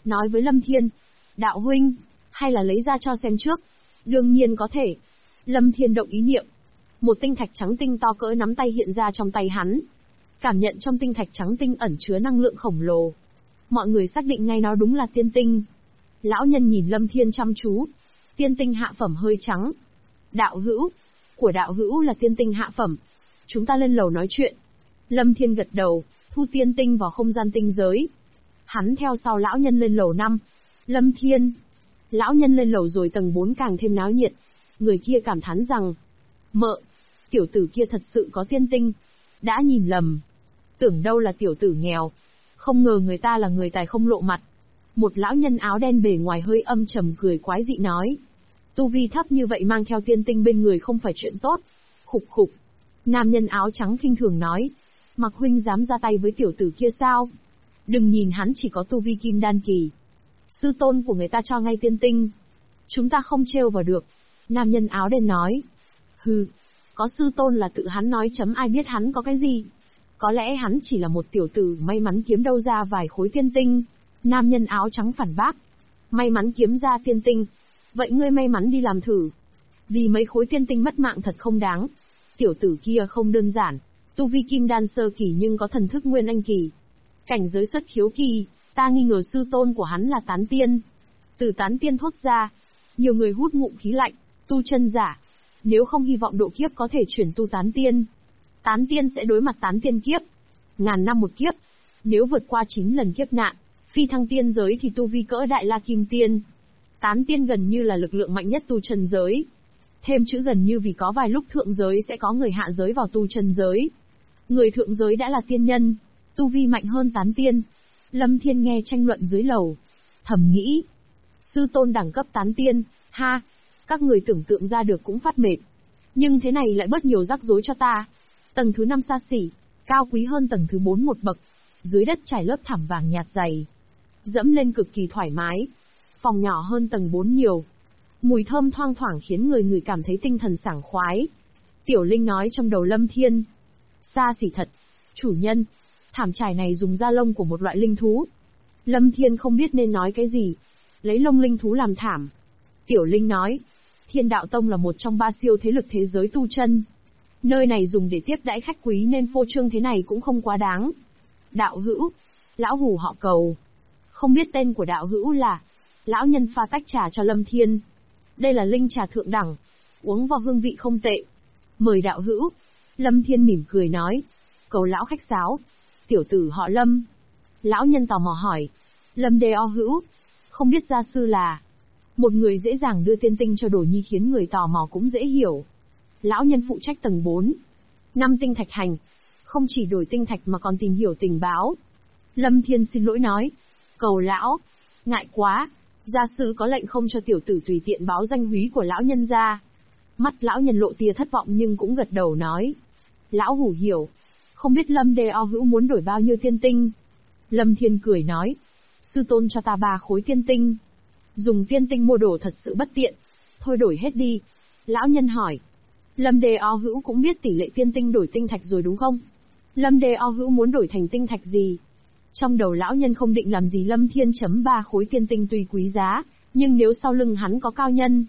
[SPEAKER 1] nói với Lâm Thiên. Đạo huynh, hay là lấy ra cho xem trước? Đương nhiên có thể. Lâm Thiên động ý niệm. Một tinh thạch trắng tinh to cỡ nắm tay hiện ra trong tay hắn. Cảm nhận trong tinh thạch trắng tinh ẩn chứa năng lượng khổng lồ. Mọi người xác định ngay nó đúng là tiên tinh. Lão nhân nhìn Lâm Thiên chăm chú. Tiên tinh hạ phẩm hơi trắng. Đạo hữu. Của đạo hữu là tiên tinh hạ phẩm. Chúng ta lên lầu nói chuyện. Lâm Thiên gật đầu, thu tiên tinh vào không gian tinh giới. Hắn theo sau lão nhân lên lầu 5. Lâm Thiên. Lão nhân lên lầu rồi tầng 4 càng thêm náo nhiệt. Người kia cảm thán rằng, mợ, tiểu tử kia thật sự có tiên tinh. Đã nhìn lầm. Tưởng đâu là tiểu tử nghèo. Không ngờ người ta là người tài không lộ mặt. Một lão nhân áo đen bề ngoài hơi âm trầm cười quái dị nói. Tu vi thấp như vậy mang theo tiên tinh bên người không phải chuyện tốt. Khục khục. Nam nhân áo trắng khinh thường nói. Mặc huynh dám ra tay với tiểu tử kia sao? Đừng nhìn hắn chỉ có tu vi kim đan kỳ. Sư tôn của người ta cho ngay tiên tinh. Chúng ta không trêu vào được. Nam nhân áo đen nói. Hừ, có sư tôn là tự hắn nói chấm ai biết hắn có cái gì. Có lẽ hắn chỉ là một tiểu tử may mắn kiếm đâu ra vài khối tiên tinh. Nam nhân áo trắng phản bác. May mắn kiếm ra tiên tinh. Vậy ngươi may mắn đi làm thử. Vì mấy khối tiên tinh mất mạng thật không đáng. Tiểu tử kia không đơn giản. Tu vi kim đan sơ kỳ nhưng có thần thức nguyên anh kỳ. Cảnh giới xuất khiếu kỳ, ta nghi ngờ sư tôn của hắn là tán tiên. Từ tán tiên thốt ra, nhiều người hút ngụm khí lạnh, tu chân giả. Nếu không hy vọng độ kiếp có thể chuyển tu tán tiên. Tán tiên sẽ đối mặt tán tiên kiếp. Ngàn năm một kiếp. Nếu vượt qua 9 lần kiếp nạn, phi thăng tiên giới thì tu vi cỡ đại la kim tiên. Tán tiên gần như là lực lượng mạnh nhất tu chân giới. Thêm chữ gần như vì có vài lúc thượng giới sẽ có người hạ giới vào tu chân giới. Người thượng giới đã là tiên nhân, tu vi mạnh hơn tán tiên. Lâm Thiên nghe tranh luận dưới lầu. Thầm nghĩ. Sư tôn đẳng cấp tán tiên, ha. Các người tưởng tượng ra được cũng phát mệt. Nhưng thế này lại bớt nhiều rắc rối cho ta. Tầng thứ 5 xa xỉ, cao quý hơn tầng thứ 4 một bậc. Dưới đất trải lớp thảm vàng nhạt dày. Dẫm lên cực kỳ thoải mái. Phòng nhỏ hơn tầng 4 nhiều. Mùi thơm thoang thoảng khiến người cảm thấy tinh thần sảng khoái. Tiểu Linh nói trong đầu Lâm Thiên. Xa xỉ thật. Chủ nhân, thảm trải này dùng da lông của một loại linh thú. Lâm Thiên không biết nên nói cái gì. Lấy lông linh thú làm thảm. Tiểu Linh nói. Thiên Đạo Tông là một trong 3 siêu thế lực thế giới tu chân. Nơi này dùng để tiếp đãi khách quý nên phô trương thế này cũng không quá đáng. Đạo hữu. Lão hủ họ Cầu. Không biết tên của đạo hữu là. Lão nhân pha tách trà cho Lâm Thiên. Đây là linh trà thượng đẳng. Uống vào hương vị không tệ. Mời đạo hữu. Lâm Thiên mỉm cười nói. Cầu lão khách sáo. Tiểu tử họ Lâm. Lão nhân tò mò hỏi. Lâm Đê O hữu. Không biết gia sư là. Một người dễ dàng đưa tiên tinh cho Đồ Nhi khiến người tò mò cũng dễ hiểu. Lão nhân phụ trách tầng 4. 5 tinh thạch hành. Không chỉ đổi tinh thạch mà còn tìm hiểu tình báo. Lâm Thiên xin lỗi nói. Cầu lão. Ngại quá. Gia sư có lệnh không cho tiểu tử tùy tiện báo danh húy của lão nhân ra. Mắt lão nhân lộ tia thất vọng nhưng cũng gật đầu nói. Lão hủ hiểu. Không biết Lâm Đê O hữu muốn đổi bao nhiêu tiên tinh. Lâm Thiên cười nói. Sư tôn cho ta 3 khối tiên tinh. Dùng tiên tinh mua đồ thật sự bất tiện. Thôi đổi hết đi. Lão nhân hỏi. Lâm Đê O hữu cũng biết tỷ lệ tiên tinh đổi tinh thạch rồi đúng không? Lâm Đê O hữu muốn đổi thành tinh thạch gì? Trong đầu lão nhân không định làm gì Lâm Thiên chấm 3 khối tiên tinh tuy quý giá, nhưng nếu sau lưng hắn có cao nhân.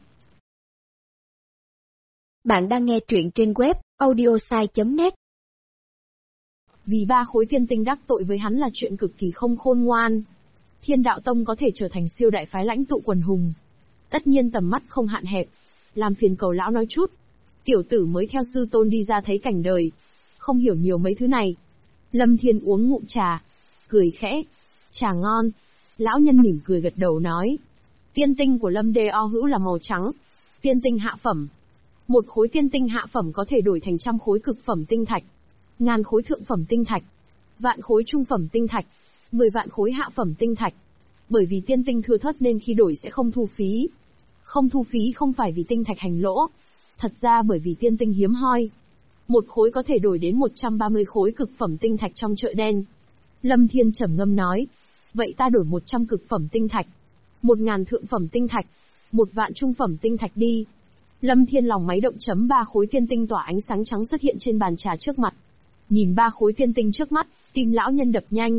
[SPEAKER 2] Bạn đang nghe truyện trên web audiosai.net.
[SPEAKER 1] Vì 3 khối tiên tinh đắc tội với hắn là chuyện cực kỳ không khôn ngoan. Thiên Đạo Tông có thể trở thành siêu đại phái lãnh tụ quần hùng. Tất nhiên tầm mắt không hạn hẹp. Làm phiền Cầu lão nói chút. Tiểu tử mới theo sư tôn đi ra thấy cảnh đời. Không hiểu nhiều mấy thứ này. Lâm Thiên uống ngụm trà. Cười khẽ. Trà ngon. Lão nhân mỉm cười gật đầu nói. Tiên tinh của Lâm Đê O hữu là màu trắng. Tiên tinh hạ phẩm. 1 khối tiên tinh hạ phẩm có thể đổi thành 100 khối cực phẩm tinh thạch. 1000 khối thượng phẩm tinh thạch. Vạn khối trung phẩm tinh thạch. 10 vạn khối hạ phẩm tinh thạch. Bởi vì tiên tinh thưa thớt nên khi đổi sẽ không thu phí. Không thu phí không phải vì tinh thạch hành lỗ. Thật ra bởi vì tiên tinh hiếm hoi. 1 khối có thể đổi đến 130 khối cực phẩm tinh thạch trong chợ đen. Lâm Thiên trầm ngâm nói. Vậy ta đổi 100 cực phẩm tinh thạch. 1000 thượng phẩm tinh thạch. 1 vạn trung phẩm tinh thạch đi. Lâm Thiên lòng máy động chấm 3 khối tiên tinh tỏa ánh sáng trắng xuất hiện trên bàn trà trước mặt. Nhìn 3 khối tiên tinh trước mắt, tim lão nhân đập nhanh.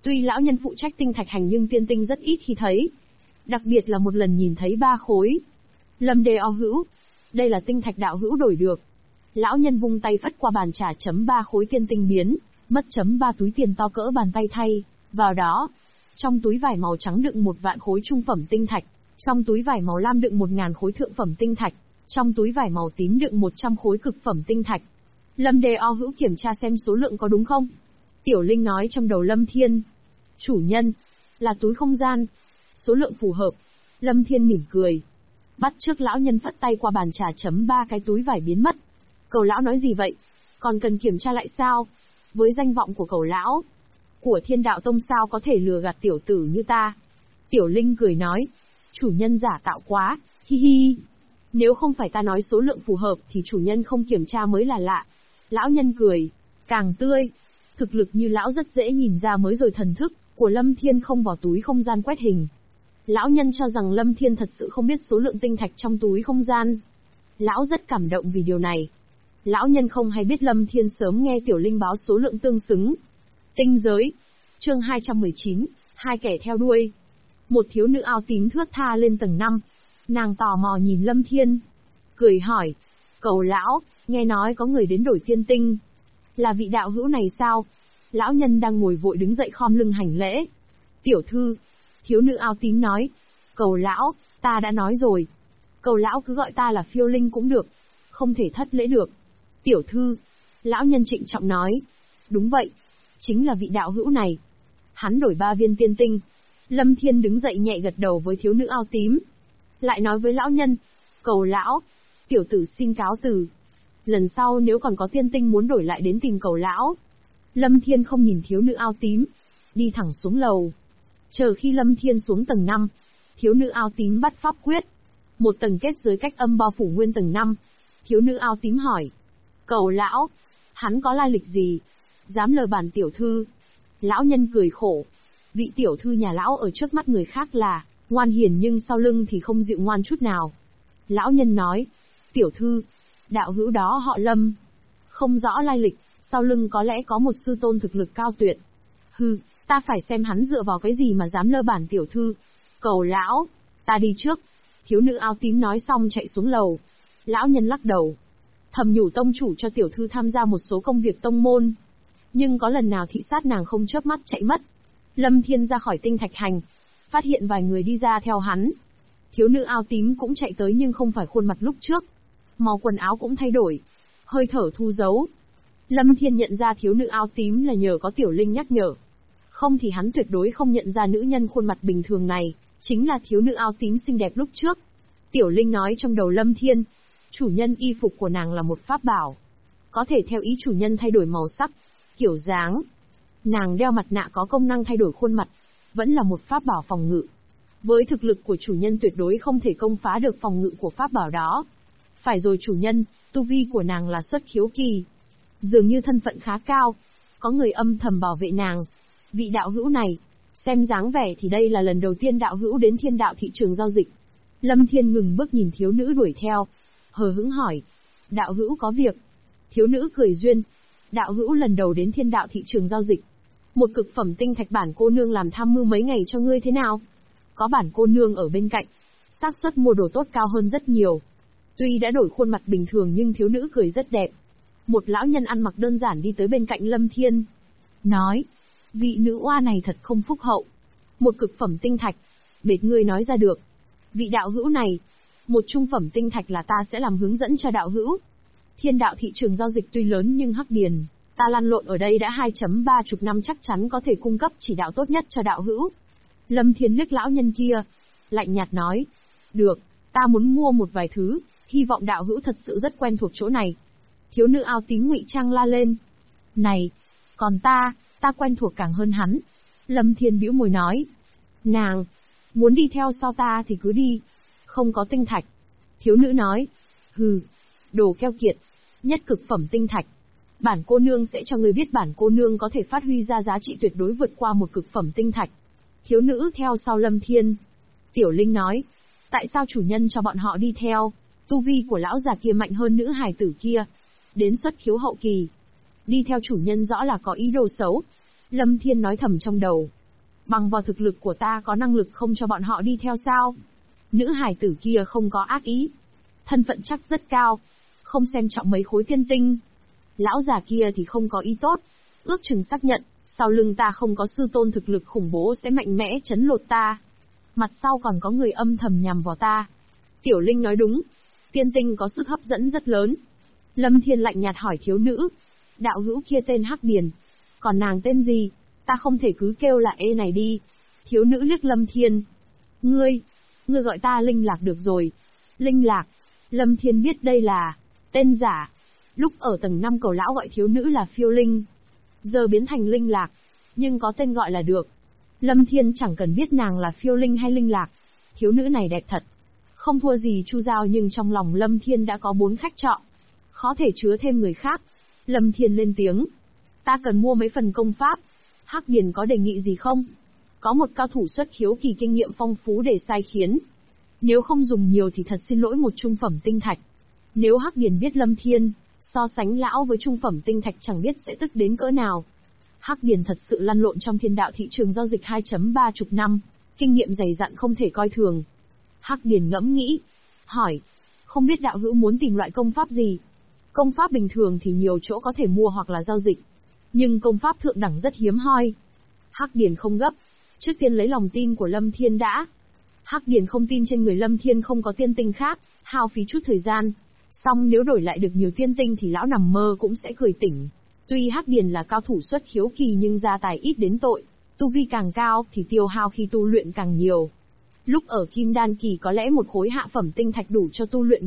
[SPEAKER 1] Tuy lão nhân phụ trách tinh thạch hành nhưng tiên tinh rất ít khi thấy. Đặc biệt là một lần nhìn thấy 3 khối. Lâm Đề O hữu. Đây là tinh thạch đạo hữu đổi được. Lão nhân vung tay phất qua bàn trà chấm 3 khối tiên tinh biến, mất chấm 3 túi tiền to cỡ bàn tay thay, vào đó. Trong túi vải màu trắng đựng 1.000.000 khối trung phẩm tinh thạch, trong túi vải màu lam đựng 1.000 khối thượng phẩm tinh thạch, trong túi vải màu tím đựng 100 khối cực phẩm tinh thạch. Lâm Đề O hữu kiểm tra xem số lượng có đúng không? Tiểu Linh nói trong đầu Lâm Thiên. Chủ nhân, là túi không gian. Số lượng phù hợp. Lâm Thiên mỉm cười. Bắt trước lão nhân phất tay qua bàn trà chấm 3 cái túi vải biến mất. Cẩu lão nói gì vậy? Còn cần kiểm tra lại sao? Với danh vọng của cẩu lão, của Thiên Đạo Tông sao có thể lừa gạt tiểu tử như ta? Tiểu Linh cười nói. Chủ nhân giả tạo quá, hi hi. Nếu không phải ta nói số lượng phù hợp thì chủ nhân không kiểm tra mới là lạ. Lão nhân cười, càng tươi. Thực lực như lão rất dễ nhìn ra mới rồi thần thức của Lâm Thiên không vào túi không gian quét hình. Lão nhân cho rằng Lâm Thiên thật sự không biết số lượng tinh thạch trong túi không gian. Lão rất cảm động vì điều này. Lão nhân không hay biết Lâm Thiên sớm nghe Tiểu Linh báo số lượng tương xứng. Tinh giới. Chương 219, hai kẻ theo đuôi. Một thiếu nữ áo tím thướt tha lên tầng 5. Nàng tò mò nhìn Lâm Thiên. Cười hỏi. Cẩu lão, nghe nói có người đến đổi tiên tinh. Là vị đạo hữu này sao? Lão nhân đang ngồi vội đứng dậy khom lưng hành lễ. Tiểu thư. Thiếu nữ áo tím nói. Cẩu lão, ta đã nói rồi. Cẩu lão cứ gọi ta là Phiêu Linh cũng được. Không thể thất lễ được. Tiểu thư. Lão nhân trịnh trọng nói. Đúng vậy. Chính là vị đạo hữu này. Hắn đổi 3 viên tiên tinh. Lâm Thiên đứng dậy nhẹ gật đầu với thiếu nữ áo tím. Lại nói với lão nhân. Cẩu lão. Tiểu tử xin cáo từ. Lần sau nếu còn có tiên tinh muốn đổi lại đến tìm cẩu lão. Lâm Thiên không nhìn thiếu nữ áo tím. Đi thẳng xuống lầu. Chờ khi Lâm Thiên xuống tầng 5. Thiếu nữ áo tím bắt pháp quyết. Một tầng kết giới cách âm bao phủ nguyên tầng 5. Thiếu nữ áo tím hỏi. Cẩu lão. Hắn có lai lịch gì? Dám lừa bản tiểu thư. Lão nhân cười khổ. Vị tiểu thư nhà lão ở trước mắt người khác là ngoan hiền nhưng sau lưng thì không dịu ngoan chút nào. Lão nhân nói. Tiểu thư. Đạo hữu đó họ Lâm. Không rõ lai lịch, sau lưng có lẽ có một sư tôn thực lực cao tuyệt. Hừ, ta phải xem hắn dựa vào cái gì mà dám lơ bản tiểu thư. Cẩu lão, ta đi trước. Thiếu nữ áo tím nói xong chạy xuống lầu. Lão nhân lắc đầu. Thầm nhủ tông chủ cho tiểu thư tham gia một số công việc tông môn. Nhưng có lần nào thị sát nàng không chớp mắt chạy mất. Lâm Thiên ra khỏi tinh thạch hành. Phát hiện vài người đi ra theo hắn. Thiếu nữ áo tím cũng chạy tới nhưng không phải khuôn mặt lúc trước. Màu quần áo cũng thay đổi. Hơi thở thu giấu. Lâm Thiên nhận ra thiếu nữ áo tím là nhờ có Tiểu Linh nhắc nhở. Không thì hắn tuyệt đối không nhận ra nữ nhân khuôn mặt bình thường này, chính là thiếu nữ áo tím xinh đẹp lúc trước. Tiểu Linh nói trong đầu Lâm Thiên. Chủ nhân y phục của nàng là một pháp bảo. Có thể theo ý chủ nhân thay đổi màu sắc, kiểu dáng. Nàng đeo mặt nạ có công năng thay đổi khuôn mặt. Vẫn là một pháp bảo phòng ngự. Với thực lực của chủ nhân tuyệt đối không thể công phá được phòng ngự của pháp bảo đó. Phải rồi chủ nhân, tu vi của nàng là xuất khiếu kỳ. Dường như thân phận khá cao. Có người âm thầm bảo vệ nàng. Vị đạo hữu này, xem dáng vẻ thì đây là lần đầu tiên đạo hữu đến Thiên Đạo thị trường giao dịch. Lâm Thiên ngừng bước nhìn thiếu nữ đuổi theo. Hờ hững hỏi. Đạo hữu có việc. Thiếu nữ cười duyên. Đạo hữu lần đầu đến Thiên Đạo thị trường giao dịch. Một cực phẩm tinh thạch bản cô nương làm tham mưu mấy ngày cho ngươi thế nào? Có bản cô nương ở bên cạnh. Xác suất mua đồ tốt cao hơn rất nhiều. Tuy đã đổi khuôn mặt bình thường nhưng thiếu nữ cười rất đẹp. Một lão nhân ăn mặc đơn giản đi tới bên cạnh Lâm Thiên. Nói. Vị nữ oa này thật không phúc hậu. Một cực phẩm tinh thạch. Bệt ngươi nói ra được. Vị đạo hữu này. Một trung phẩm tinh thạch là ta sẽ làm hướng dẫn cho đạo hữu. Thiên Đạo thị trường giao dịch tuy lớn nhưng hắc điền. Ta lăn lộn ở đây đã 2.30 năm chắc chắn có thể cung cấp chỉ đạo tốt nhất cho đạo hữu. Lâm Thiên liếc lão nhân kia. Lạnh nhạt nói. Được, ta muốn mua một vài thứ. Hy vọng đạo hữu thật sự rất quen thuộc chỗ này. Thiếu nữ áo tím ngụy trang la lên. Này, còn ta quen thuộc càng hơn hắn. Lâm Thiên bĩu môi nói. Nàng, muốn đi theo sau ta thì cứ đi. Không có tinh thạch. Thiếu nữ nói. Hừ, đồ keo kiệt. Nhất cực phẩm tinh thạch. Bản cô nương sẽ cho người biết bản cô nương có thể phát huy ra giá trị tuyệt đối vượt qua một cực phẩm tinh thạch. Thiếu nữ theo sau Lâm Thiên. Tiểu Linh nói. Tại sao chủ nhân cho bọn họ đi theo? Tu vi của lão già kia mạnh hơn nữ hài tử kia. Đến xuất khiếu hậu kỳ. Đi theo chủ nhân rõ là có ý đồ xấu. Lâm Thiên nói thầm trong đầu. Bằng vào thực lực của ta có năng lực không cho bọn họ đi theo sao? Nữ hài tử kia không có ác ý. Thân phận chắc rất cao. Không xem trọng mấy khối tiên tinh. Lão già kia thì không có ý tốt. Ước chừng xác nhận, sau lưng ta không có sư tôn thực lực khủng bố sẽ mạnh mẽ chấn lột ta. Mặt sau còn có người âm thầm nhằm vào ta. Tiểu Linh nói đúng. Tiên tinh có sức hấp dẫn rất lớn. Lâm Thiên lạnh nhạt hỏi thiếu nữ. Đạo hữu kia tên Hắc Điền. Còn nàng tên gì? Ta không thể cứ kêu là ê này đi. Thiếu nữ liếc Lâm Thiên. Ngươi gọi ta Linh Lạc được rồi. Linh Lạc. Lâm Thiên biết đây là tên giả. Lúc ở tầng 5 cầu lão gọi thiếu nữ là Phiêu Linh. Giờ biến thành Linh Lạc. Nhưng có tên gọi là được. Lâm Thiên chẳng cần biết nàng là Phiêu Linh hay Linh Lạc. Thiếu nữ này đẹp thật. Không thua gì Chu Giao, nhưng trong lòng Lâm Thiên đã có 4 khách trọ. Khó thể chứa thêm người khác. Lâm Thiên lên tiếng. Ta cần mua mấy phần công pháp. Hắc Điền có đề nghị gì không? Có một cao thủ xuất khiếu kỳ kinh nghiệm phong phú để sai khiến. Nếu không dùng nhiều thì thật xin lỗi một trung phẩm tinh thạch. Nếu Hắc Điền biết Lâm Thiên so sánh lão với trung phẩm tinh thạch chẳng biết sẽ tức đến cỡ nào. Hắc Điền thật sự lăn lộn trong thiên đạo thị trường giao dịch 2.3 chục năm, kinh nghiệm dày dặn không thể coi thường. Hắc Điền ngẫm nghĩ, hỏi, không biết đạo hữu muốn tìm loại công pháp gì? Công pháp bình thường thì nhiều chỗ có thể mua hoặc là giao dịch, nhưng công pháp thượng đẳng rất hiếm hoi. Hắc Điền không gấp, trước tiên lấy lòng tin của Lâm Thiên đã. Hắc Điền không tin trên người Lâm Thiên không có tiên tinh khác, hao phí chút thời gian. Xong nếu đổi lại được nhiều tiên tinh thì lão nằm mơ cũng sẽ cười tỉnh. Tuy Hắc Điền là cao thủ xuất khiếu kỳ nhưng gia tài ít đến tội, tu vi càng cao thì tiêu hao khi tu luyện càng nhiều. Lúc ở Kim Đan kỳ có lẽ một khối hạ phẩm tinh thạch đủ cho tu luyện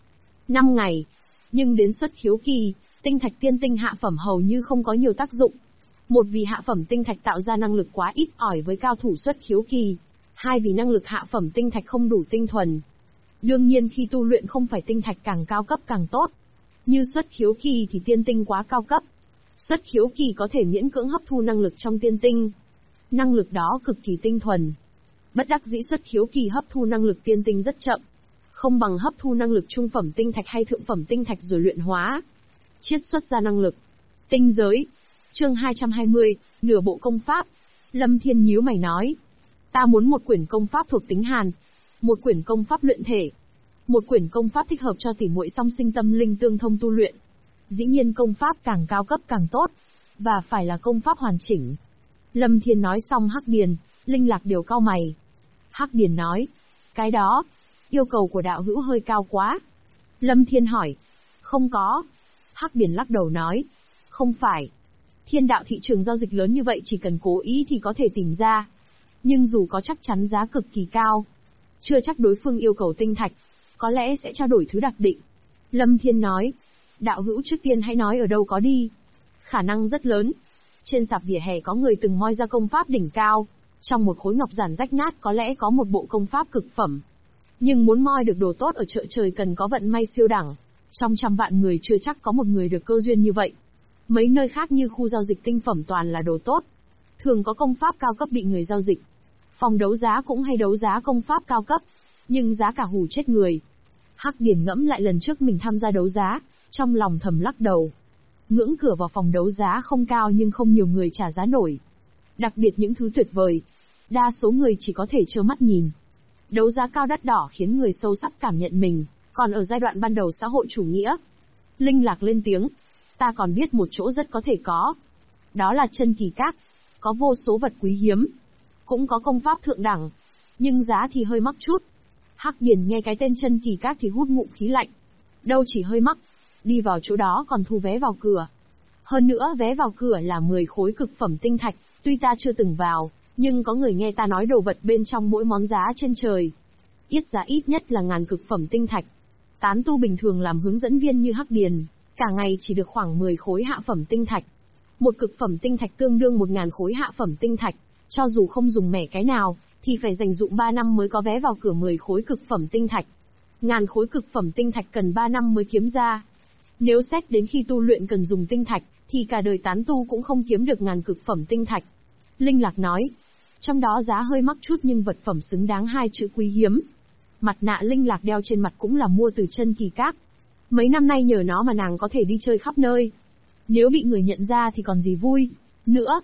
[SPEAKER 1] 3-5 ngày, nhưng đến xuất khiếu kỳ, tinh thạch tiên tinh hạ phẩm hầu như không có nhiều tác dụng. Một vì hạ phẩm tinh thạch tạo ra năng lực quá ít ỏi với cao thủ xuất khiếu kỳ, hai vì năng lực hạ phẩm tinh thạch không đủ tinh thuần. Đương nhiên khi tu luyện không phải tinh thạch càng cao cấp càng tốt. Như xuất khiếu kỳ thì tiên tinh quá cao cấp. Xuất khiếu kỳ có thể miễn cưỡng hấp thu năng lực trong tiên tinh. Năng lực đó cực kỳ tinh thuần. Bất đắc dĩ xuất khiếu kỳ hấp thu năng lực tiên tinh rất chậm. Không bằng hấp thu năng lực trung phẩm tinh thạch hay thượng phẩm tinh thạch rồi luyện hóa. Chiết xuất ra năng lực. Tinh giới. Chương 220, nửa bộ công pháp. Lâm Thiên nhíu mày nói. Ta muốn một quyển công pháp thuộc tính hàn. Một quyển công pháp luyện thể. Một quyển công pháp thích hợp cho tỉ muội song sinh tâm linh tương thông tu luyện. Dĩ nhiên công pháp càng cao cấp càng tốt. Và phải là công pháp hoàn chỉnh. Lâm Thiên nói xong Hắc Điền, Linh Lạc đều cau mày. Hắc Điền nói. Cái đó, yêu cầu của đạo hữu hơi cao quá. Lâm Thiên hỏi. Không có. Hắc Điền lắc đầu nói. Không phải. Thiên đạo thị trường giao dịch lớn như vậy chỉ cần cố ý thì có thể tìm ra. Nhưng dù có chắc chắn giá cực kỳ cao, chưa chắc đối phương yêu cầu tinh thạch, có lẽ sẽ trao đổi thứ đặc định. Lâm Thiên nói, đạo hữu trước tiên hãy nói ở đâu có đi. Khả năng rất lớn. Trên sạp vỉa hè có người từng moi ra công pháp đỉnh cao, trong một khối ngọc giản rách nát có lẽ có một bộ công pháp cực phẩm. Nhưng muốn moi được đồ tốt ở chợ trời cần có vận may siêu đẳng. Trong 100 vạn người chưa chắc có một người được cơ duyên như vậy. Mấy nơi khác như khu giao dịch tinh phẩm toàn là đồ tốt. Thường có công pháp cao cấp bị người giao dịch. Phòng đấu giá cũng hay đấu giá công pháp cao cấp, nhưng giá cả hù chết người. Hắc Điền ngẫm lại lần trước mình tham gia đấu giá, trong lòng thầm lắc đầu. Ngưỡng cửa vào phòng đấu giá không cao nhưng không nhiều người trả giá nổi. Đặc biệt những thứ tuyệt vời, đa số người chỉ có thể trơ mắt nhìn. Đấu giá cao đắt đỏ khiến người sâu sắc cảm nhận mình còn ở giai đoạn ban đầu xã hội chủ nghĩa. Linh Lạc lên tiếng. Ta còn biết một chỗ rất có thể có. Đó là Chân Kỳ Các. Có vô số vật quý hiếm. Cũng có công pháp thượng đẳng. Nhưng giá thì hơi mắc chút. Hắc Điền nghe cái tên Chân Kỳ Các thì hút ngụm khí lạnh. Đâu chỉ hơi mắc. Đi vào chỗ đó còn thu vé vào cửa. Hơn nữa vé vào cửa là 10 khối cực phẩm tinh thạch. Tuy ta chưa từng vào, nhưng có người nghe ta nói đồ vật bên trong mỗi món giá trên trời. Yết giá ít nhất là 1000 cực phẩm tinh thạch. Tán tu bình thường làm hướng dẫn viên như Hắc Điền, cả ngày chỉ được khoảng 10 khối hạ phẩm tinh thạch. Một cực phẩm tinh thạch tương đương 1000 khối hạ phẩm tinh thạch, cho dù không dùng mẻ cái nào, thì phải dành dụm 3 năm mới có vé vào cửa 10 khối cực phẩm tinh thạch. 1000 khối cực phẩm tinh thạch cần 3 năm mới kiếm ra. Nếu xét đến khi tu luyện cần dùng tinh thạch, thì cả đời tán tu cũng không kiếm được 1000 cực phẩm tinh thạch. Linh Lạc nói, trong đó giá hơi mắc chút nhưng vật phẩm xứng đáng 2 chữ quý hiếm. Mặt nạ Linh Lạc đeo trên mặt cũng là mua từ Chân Kỳ Các. Mấy năm nay nhờ nó mà nàng có thể đi chơi khắp nơi. Nếu bị người nhận ra thì còn gì vui nữa.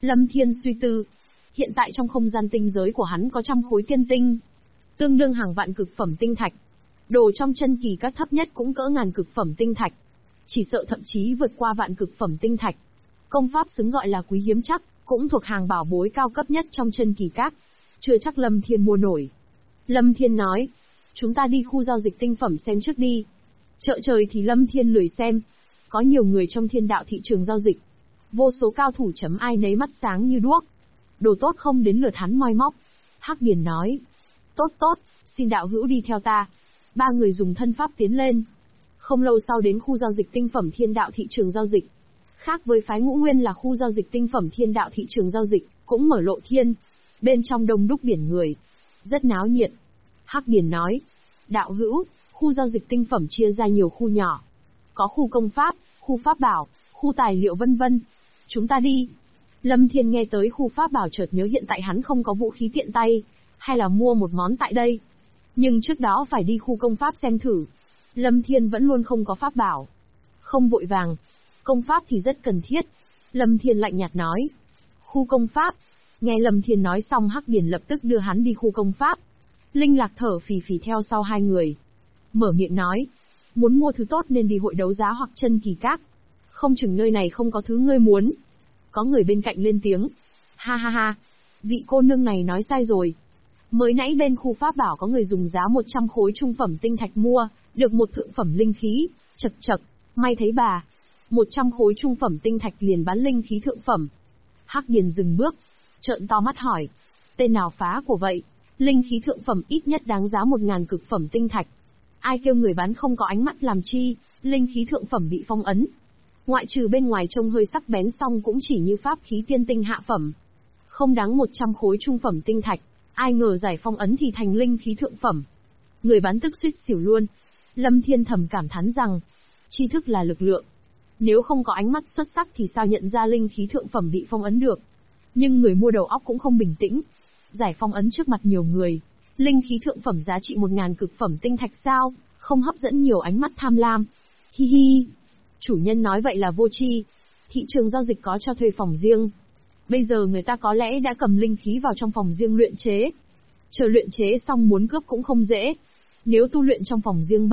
[SPEAKER 1] Lâm Thiên suy tư. Hiện tại trong không gian tinh giới của hắn có 100 khối tiên tinh, tương đương hàng vạn cực phẩm tinh thạch. Đồ trong chân kỳ các thấp nhất cũng cỡ ngàn cực phẩm tinh thạch. Chỉ sợ thậm chí vượt qua vạn cực phẩm tinh thạch. Công pháp xứng gọi là quý hiếm chắc, cũng thuộc hàng bảo bối cao cấp nhất trong chân kỳ các. Chưa chắc Lâm Thiên mua nổi. Lâm Thiên nói, chúng ta đi khu giao dịch tinh phẩm xem trước đi. Chợ trời thì Lâm Thiên lười xem. Có nhiều người trong thiên đạo thị trường giao dịch. Vô số cao thủ chấm ai nấy mắt sáng như đuốc. Đồ tốt không đến lượt hắn moi móc. Hắc Điền nói, tốt tốt, xin đạo hữu đi theo ta. Ba người dùng thân pháp tiến lên. Không lâu sau đến khu giao dịch tinh phẩm thiên đạo thị trường giao dịch. Khác với phái Ngũ Nguyên là khu giao dịch tinh phẩm thiên đạo thị trường giao dịch, cũng mở lộ thiên. Bên trong đông đúc biển người. Rất náo nhiệt. Hắc Điền nói, đạo hữu, khu giao dịch tinh phẩm chia ra nhiều khu nhỏ. Có khu công pháp, khu pháp bảo, khu tài liệu vân vân. Chúng ta đi. Lâm Thiên nghe tới khu pháp bảo chợt nhớ hiện tại hắn không có vũ khí tiện tay, hay là mua một món tại đây. Nhưng trước đó phải đi khu công pháp xem thử. Lâm Thiên vẫn luôn không có pháp bảo. Không vội vàng. Công pháp thì rất cần thiết. Lâm Thiên lạnh nhạt nói. Khu công pháp. Nghe Lâm Thiên nói xong Hắc Điền lập tức đưa hắn đi khu công pháp. Linh Lạc thở phì phì theo sau hai người. Mở miệng nói. Muốn mua thứ tốt nên đi hội đấu giá hoặc chân kỳ các. Không chừng nơi này không có thứ ngươi muốn. Có người bên cạnh lên tiếng. Ha ha ha. Vị cô nương này nói sai rồi. Mới nãy bên khu pháp bảo có người dùng giá 100 khối trung phẩm tinh thạch mua, được một thượng phẩm linh khí. Chật chật, may thấy bà. 100 khối trung phẩm tinh thạch liền bán linh khí thượng phẩm. Hắc Điền dừng bước, trợn to mắt hỏi. Tên nào phá của vậy? Linh khí thượng phẩm ít nhất đáng giá 1000 cực phẩm tinh thạch. Ai kêu người bán không có ánh mắt làm chi, linh khí thượng phẩm bị phong ấn. Ngoại trừ bên ngoài trông hơi sắc bén xong cũng chỉ như pháp khí tiên tinh hạ phẩm. Không đáng 100 khối trung phẩm tinh thạch, ai ngờ giải phong ấn thì thành linh khí thượng phẩm. Người bán tức suýt xỉu luôn. Lâm Thiên thầm cảm thán rằng, tri thức là lực lượng. Nếu không có ánh mắt xuất sắc thì sao nhận ra linh khí thượng phẩm bị phong ấn được. Nhưng người mua đầu óc cũng không bình tĩnh. Giải phong ấn trước mặt nhiều người. Linh khí thượng phẩm giá trị 1000 cực phẩm tinh thạch sao, không hấp dẫn nhiều ánh mắt tham lam. Hi hi. Chủ nhân nói vậy là vô tri. Thị trường giao dịch có cho thuê phòng riêng. Bây giờ người ta có lẽ đã cầm linh khí vào trong phòng riêng luyện chế. Chờ luyện chế xong muốn cướp cũng không dễ. Nếu tu luyện trong phòng riêng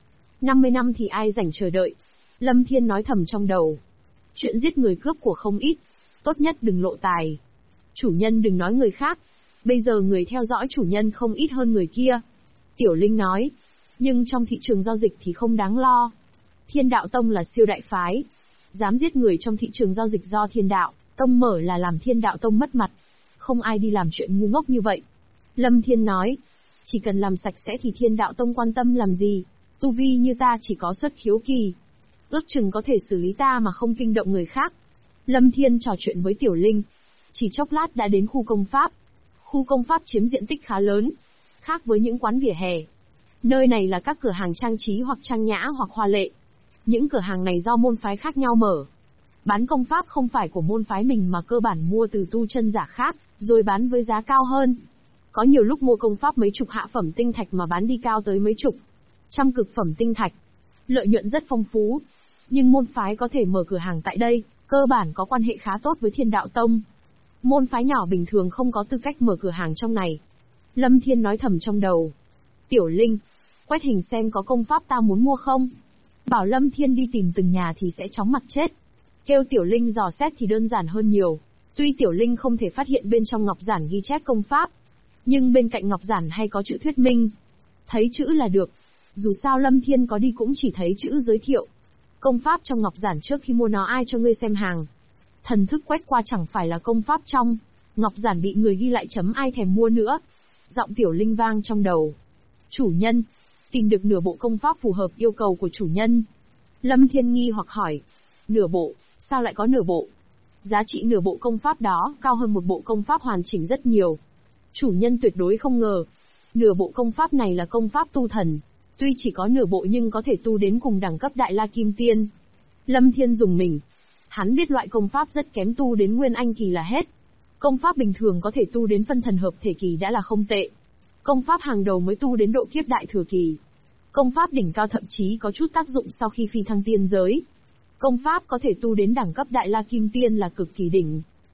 [SPEAKER 1] 50 năm thì ai rảnh chờ đợi. Lâm Thiên nói thầm trong đầu. Chuyện giết người cướp của không ít. Tốt nhất đừng lộ tài. Chủ nhân đừng nói người khác. Bây giờ người theo dõi chủ nhân không ít hơn người kia. Tiểu Linh nói. Nhưng trong thị trường giao dịch thì không đáng lo. Thiên đạo tông là siêu đại phái. Dám giết người trong thị trường giao dịch do thiên đạo tông mở là làm thiên đạo tông mất mặt. Không ai đi làm chuyện ngu ngốc như vậy. Lâm Thiên nói. Chỉ cần làm sạch sẽ thì thiên đạo tông quan tâm làm gì. Tu vi như ta chỉ có xuất khiếu kỳ. Ước chừng có thể xử lý ta mà không kinh động người khác. Lâm Thiên trò chuyện với Tiểu Linh. Chỉ chốc lát đã đến khu công pháp. Khu công pháp chiếm diện tích khá lớn. Khác với những quán vỉa hè. Nơi này là các cửa hàng trang trí hoặc trang nhã hoặc hoa lệ. Những cửa hàng này do môn phái khác nhau mở. Bán công pháp không phải của môn phái mình mà cơ bản mua từ tu chân giả khác, rồi bán với giá cao hơn. Có nhiều lúc mua công pháp mấy chục hạ phẩm tinh thạch mà bán đi cao tới mấy chục, trăm cực phẩm tinh thạch. Lợi nhuận rất phong phú. Nhưng môn phái có thể mở cửa hàng tại đây, cơ bản có quan hệ khá tốt với thiên đạo tông. Môn phái nhỏ bình thường không có tư cách mở cửa hàng trong này. Lâm Thiên nói thầm trong đầu. Tiểu Linh, quét hình xem có công pháp ta muốn mua không. Bảo Lâm Thiên đi tìm từng nhà thì sẽ chóng mặt chết. Kêu Tiểu Linh dò xét thì đơn giản hơn nhiều. Tuy Tiểu Linh không thể phát hiện bên trong ngọc giản ghi chép công pháp, nhưng bên cạnh ngọc giản hay có chữ thuyết minh. Thấy chữ là được. Dù sao Lâm Thiên có đi cũng chỉ thấy chữ giới thiệu. Công pháp trong ngọc giản trước khi mua nó ai cho ngươi xem hàng. Thần thức quét qua chẳng phải là công pháp trong ngọc giản bị người ghi lại chấm ai thèm mua nữa. Giọng Tiểu Linh vang trong đầu. Chủ nhân, tìm được nửa bộ công pháp phù hợp yêu cầu của chủ nhân. Lâm Thiên nghi hoặc hỏi. Nửa bộ, sao lại có nửa bộ? Giá trị nửa bộ công pháp đó cao hơn một bộ công pháp hoàn chỉnh rất nhiều. Chủ nhân tuyệt đối không ngờ. Nửa bộ công pháp này là công pháp tu thần. Tuy chỉ có nửa bộ nhưng có thể tu đến cùng đẳng cấp Đại La Kim Tiên. Lâm Thiên dùng mình. Hắn biết loại công pháp rất kém tu đến Nguyên Anh kỳ là hết. Công pháp bình thường có thể tu đến phân thần hợp thể kỳ đã là không tệ. Công pháp hàng đầu mới tu đến độ kiếp đại thừa kỳ. Công pháp đỉnh cao thậm chí có chút tác dụng sau khi phi thăng tiên giới. Công pháp có thể tu đến đẳng cấp Đại La Kim Tiên là cực kỳ đỉnh.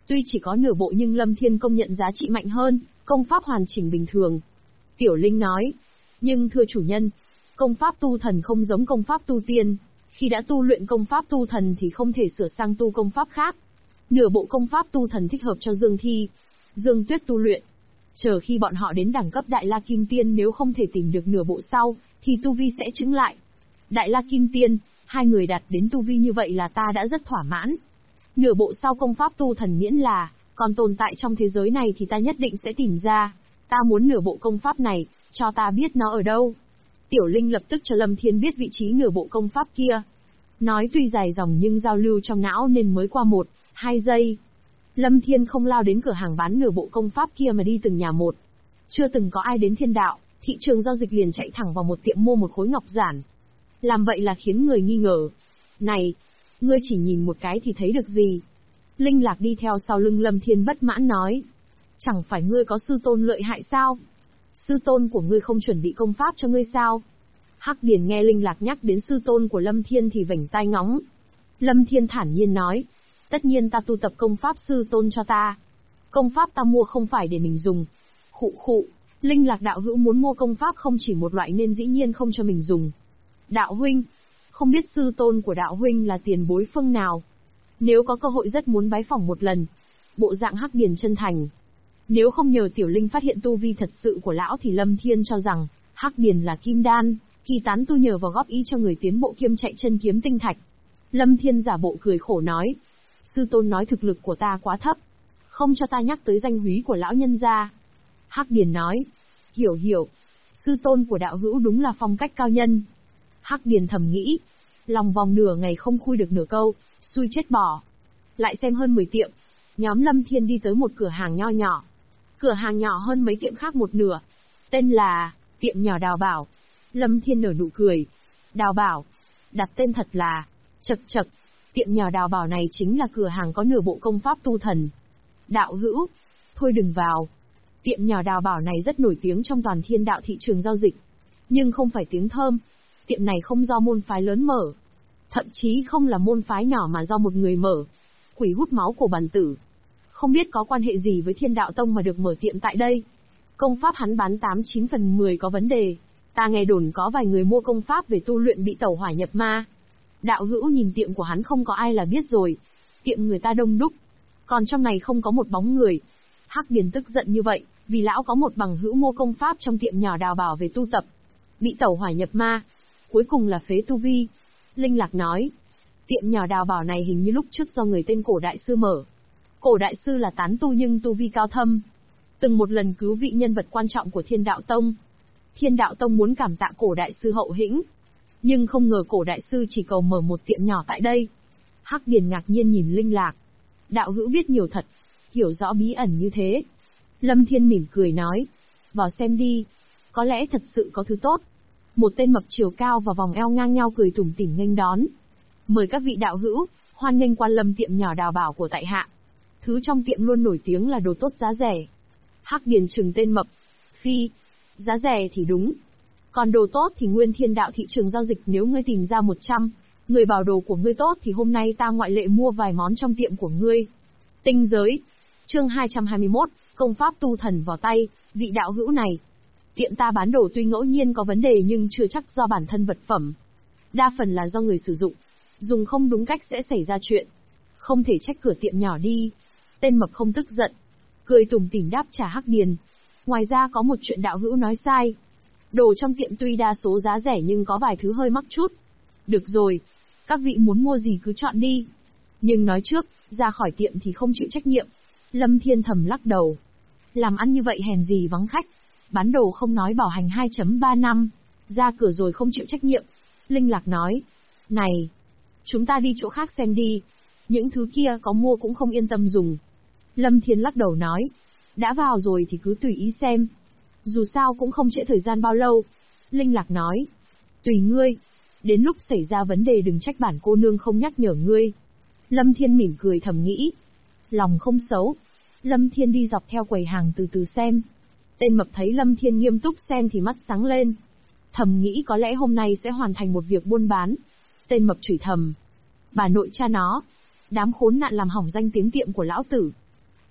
[SPEAKER 1] Tuy chỉ có nửa bộ nhưng Lâm Thiên công nhận giá trị mạnh hơn, công pháp hoàn chỉnh bình thường. Tiểu Linh nói, nhưng thưa chủ nhân, công pháp tu thần không giống công pháp tu tiên, khi đã tu luyện công pháp tu thần thì không thể sửa sang tu công pháp khác. Nửa bộ công pháp tu thần thích hợp cho Dương Thi, Dương Tuyết tu luyện. Chờ khi bọn họ đến đẳng cấp Đại La Kim Tiên, nếu không thể tìm được nửa bộ sau, thì tu vi sẽ chững lại. Đại La Kim Tiên, hai người đạt đến tu vi như vậy là ta đã rất thỏa mãn. Nửa bộ sau công pháp tu thần miễn là còn tồn tại trong thế giới này thì ta nhất định sẽ tìm ra. Ta muốn nửa bộ công pháp này, cho ta biết nó ở đâu. Tiểu Linh lập tức cho Lâm Thiên biết vị trí nửa bộ công pháp kia. Nói tuy dài dòng nhưng giao lưu trong não nên mới qua 1-2 giây. Lâm Thiên không lao đến cửa hàng bán nửa bộ công pháp kia mà đi từng nhà một. Chưa từng có ai đến Thiên Đạo, thị trường giao dịch liền chạy thẳng vào một tiệm mua một khối ngọc giản. Làm vậy là khiến người nghi ngờ. Này, ngươi chỉ nhìn một cái thì thấy được gì? Linh Lạc đi theo sau lưng Lâm Thiên bất mãn nói. Chẳng phải ngươi có sư tôn lợi hại sao? Sư tôn của ngươi không chuẩn bị công pháp cho ngươi sao? Hắc Điền nghe Linh Lạc nhắc đến sư tôn của Lâm Thiên thì vểnh tai ngóng. Lâm Thiên thản nhiên nói. Tất nhiên ta tu tập công pháp sư tôn cho ta. Công pháp ta mua không phải để mình dùng. Khụ khụ, Linh Lạc đạo hữu muốn mua công pháp không chỉ một loại nên dĩ nhiên không cho mình dùng. Đạo huynh, không biết sư tôn của đạo huynh là tiền bối phương nào. Nếu có cơ hội rất muốn bái phỏng một lần. Bộ dạng Hắc Điền chân thành. Nếu không nhờ Tiểu Linh phát hiện tu vi thật sự của lão thì Lâm Thiên cho rằng Hắc Điền là kim đan, kỳ tán tu nhờ vào góp ý cho người tiến bộ kiêm chạy chân kiếm tinh thạch. Lâm Thiên giả bộ cười khổ nói. Sư tôn nói thực lực của ta quá thấp, không cho ta nhắc tới danh húy của lão nhân gia. Hắc Điền nói. Hiểu, sư tôn của đạo hữu đúng là phong cách cao nhân. Hắc Điền thầm nghĩ. Lòng vòng nửa ngày không khui được nửa câu, xui chết bỏ. Lại xem hơn 10 tiệm. Nhóm Lâm Thiên đi tới một cửa hàng nho nhỏ. Cửa hàng nhỏ hơn mấy tiệm khác một nửa. Tên là tiệm nhỏ Đào Bảo. Lâm Thiên nở nụ cười. Đào Bảo. Đặt tên thật là chật. Tiệm nhỏ Đào Bảo này chính là cửa hàng có nửa bộ công pháp tu thần. Đạo hữu, thôi đừng vào. Tiệm nhỏ Đào Bảo này rất nổi tiếng trong toàn Thiên Đạo thị trường giao dịch. Nhưng không phải tiếng thơm. Tiệm này không do môn phái lớn mở. Thậm chí không là môn phái nhỏ mà do một người mở. Quỷ hút máu của bản tử. Không biết có quan hệ gì với Thiên Đạo Tông mà được mở tiệm tại đây. Công pháp hắn bán 89 phần 10 có vấn đề. Ta nghe đồn có vài người mua công pháp về tu luyện bị tẩu hỏa nhập ma. Đạo hữu nhìn tiệm của hắn không có ai là biết rồi. Tiệm người ta đông đúc. Còn trong này không có một bóng người. Hắc Điền tức giận như vậy, vì lão có một bằng hữu mua công pháp trong tiệm nhỏ Đào Bảo về tu tập. Bị tẩu hỏa nhập ma. Cuối cùng là phế tu vi. Linh Lạc nói. Tiệm nhỏ Đào Bảo này hình như lúc trước do người tên Cổ Đại Sư mở. Cổ Đại Sư là tán tu nhưng tu vi cao thâm. Từng một lần cứu vị nhân vật quan trọng của Thiên Đạo Tông. Thiên Đạo Tông muốn cảm tạ Cổ Đại Sư hậu hĩnh. Nhưng không ngờ Cổ Đại Sư chỉ cầu mở một tiệm nhỏ tại đây. Hắc Điền ngạc nhiên nhìn Linh Lạc. Đạo hữu biết nhiều thật, hiểu rõ bí ẩn như thế. Lâm Thiên mỉm cười nói. Vào xem đi. Có lẽ thật sự có thứ tốt. Một tên mập chiều cao và vòng eo ngang nhau cười tủm tỉm nghênh đón. Mời các vị đạo hữu, hoan nghênh quan lâm tiệm nhỏ Đào Bảo của tại hạ. Thứ trong tiệm luôn nổi tiếng là đồ tốt giá rẻ. Hắc Điền trừng tên mập. Phi, giá rẻ thì đúng. Còn đồ tốt thì nguyên Thiên Đạo thị trường giao dịch nếu ngươi tìm ra 100, người bảo đồ của ngươi tốt thì hôm nay ta ngoại lệ mua vài món trong tiệm của ngươi. Tinh giới. Chương 221, công pháp tu thần vào tay, vị đạo hữu này. Tiệm ta bán đồ tuy ngẫu nhiên có vấn đề nhưng chưa chắc do bản thân vật phẩm. Đa phần là do người sử dụng. Dùng không đúng cách sẽ xảy ra chuyện. Không thể trách cửa tiệm nhỏ đi. Tên mập không tức giận. Cười tủm tỉm đáp trả Hắc Điền. Ngoài ra có một chuyện đạo hữu nói sai. Đồ trong tiệm tuy đa số giá rẻ nhưng có vài thứ hơi mắc chút. Được rồi. Các vị muốn mua gì cứ chọn đi. Nhưng nói trước, ra khỏi tiệm thì không chịu trách nhiệm. Lâm Thiên thầm lắc đầu. Làm ăn như vậy hèn gì vắng khách. Bán đồ không nói bảo hành 2.3 năm. Ra cửa rồi không chịu trách nhiệm. Linh Lạc nói. Này, chúng ta đi chỗ khác xem đi. Những thứ kia có mua cũng không yên tâm dùng. Lâm Thiên lắc đầu nói. Đã vào rồi thì cứ tùy ý xem. Dù sao cũng không trễ thời gian bao lâu. Linh Lạc nói. Tùy ngươi. Đến lúc xảy ra vấn đề đừng trách bản cô nương không nhắc nhở ngươi. Lâm Thiên mỉm cười thầm nghĩ. Lòng không xấu. Lâm Thiên đi dọc theo quầy hàng từ từ xem. Tên mập thấy Lâm Thiên nghiêm túc xem thì mắt sáng lên. Thầm nghĩ có lẽ hôm nay sẽ hoàn thành một việc buôn bán. Tên mập chửi thầm. Bà nội cha nó. Đám khốn nạn làm hỏng danh tiếng tiệm của lão tử.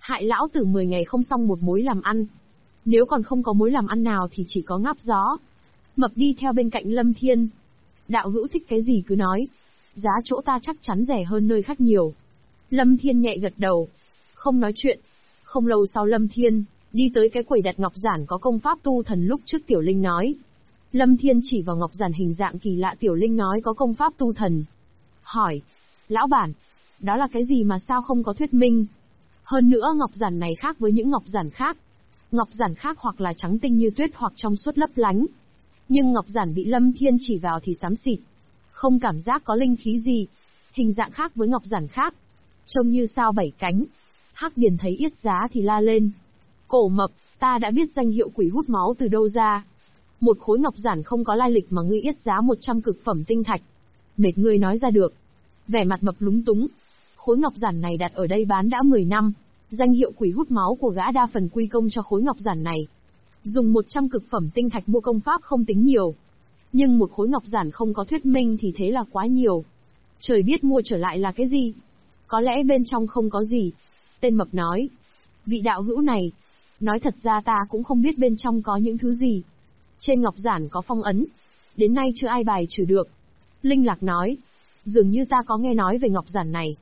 [SPEAKER 1] Hại lão tử 10 ngày không xong một mối làm ăn. Nếu còn không có mối làm ăn nào thì chỉ có ngáp gió. Mập đi theo bên cạnh Lâm Thiên. Đạo hữu thích cái gì cứ nói. Giá chỗ ta chắc chắn rẻ hơn nơi khác nhiều. Lâm Thiên nhẹ gật đầu. Không nói chuyện. Không lâu sau Lâm Thiên đi tới cái quầy đặt ngọc giản có công pháp tu thần lúc trước Tiểu Linh nói. Lâm Thiên chỉ vào ngọc giản hình dạng kỳ lạ Tiểu Linh nói có công pháp tu thần. Hỏi. Lão bản. Đó là cái gì mà sao không có thuyết minh? Hơn nữa ngọc giản này khác với những ngọc giản khác. Ngọc giản khác hoặc là trắng tinh như tuyết hoặc trong suốt lấp lánh. Nhưng ngọc giản bị Lâm Thiên chỉ vào thì xám xịt. Không cảm giác có linh khí gì. Hình dạng khác với ngọc giản khác. Trông như sao 7 cánh. Hắc Điền thấy yết giá thì la lên. Cổ Mập, ta đã biết danh hiệu quỷ hút máu từ đâu ra. Một khối ngọc giản không có lai lịch mà ngươi yết giá 100 cực phẩm tinh thạch. Mệt ngươi nói ra được. Vẻ mặt Mập lúng túng. Khối ngọc giản này đặt ở đây bán đã 10 năm. Danh hiệu quỷ hút máu của gã đa phần quy công cho khối ngọc giản này. Dùng 100 cực phẩm tinh thạch mua công pháp không tính nhiều. Nhưng một khối ngọc giản không có thuyết minh thì thế là quá nhiều. Trời biết mua trở lại là cái gì. Có lẽ bên trong không có gì. Tên Mập nói. Vị đạo hữu này. Nói thật ra ta cũng không biết bên trong có những thứ gì. Trên ngọc giản có phong ấn. Đến nay chưa ai bài trừ được. Linh Lạc nói. Dường như ta có nghe nói về ngọc giản này.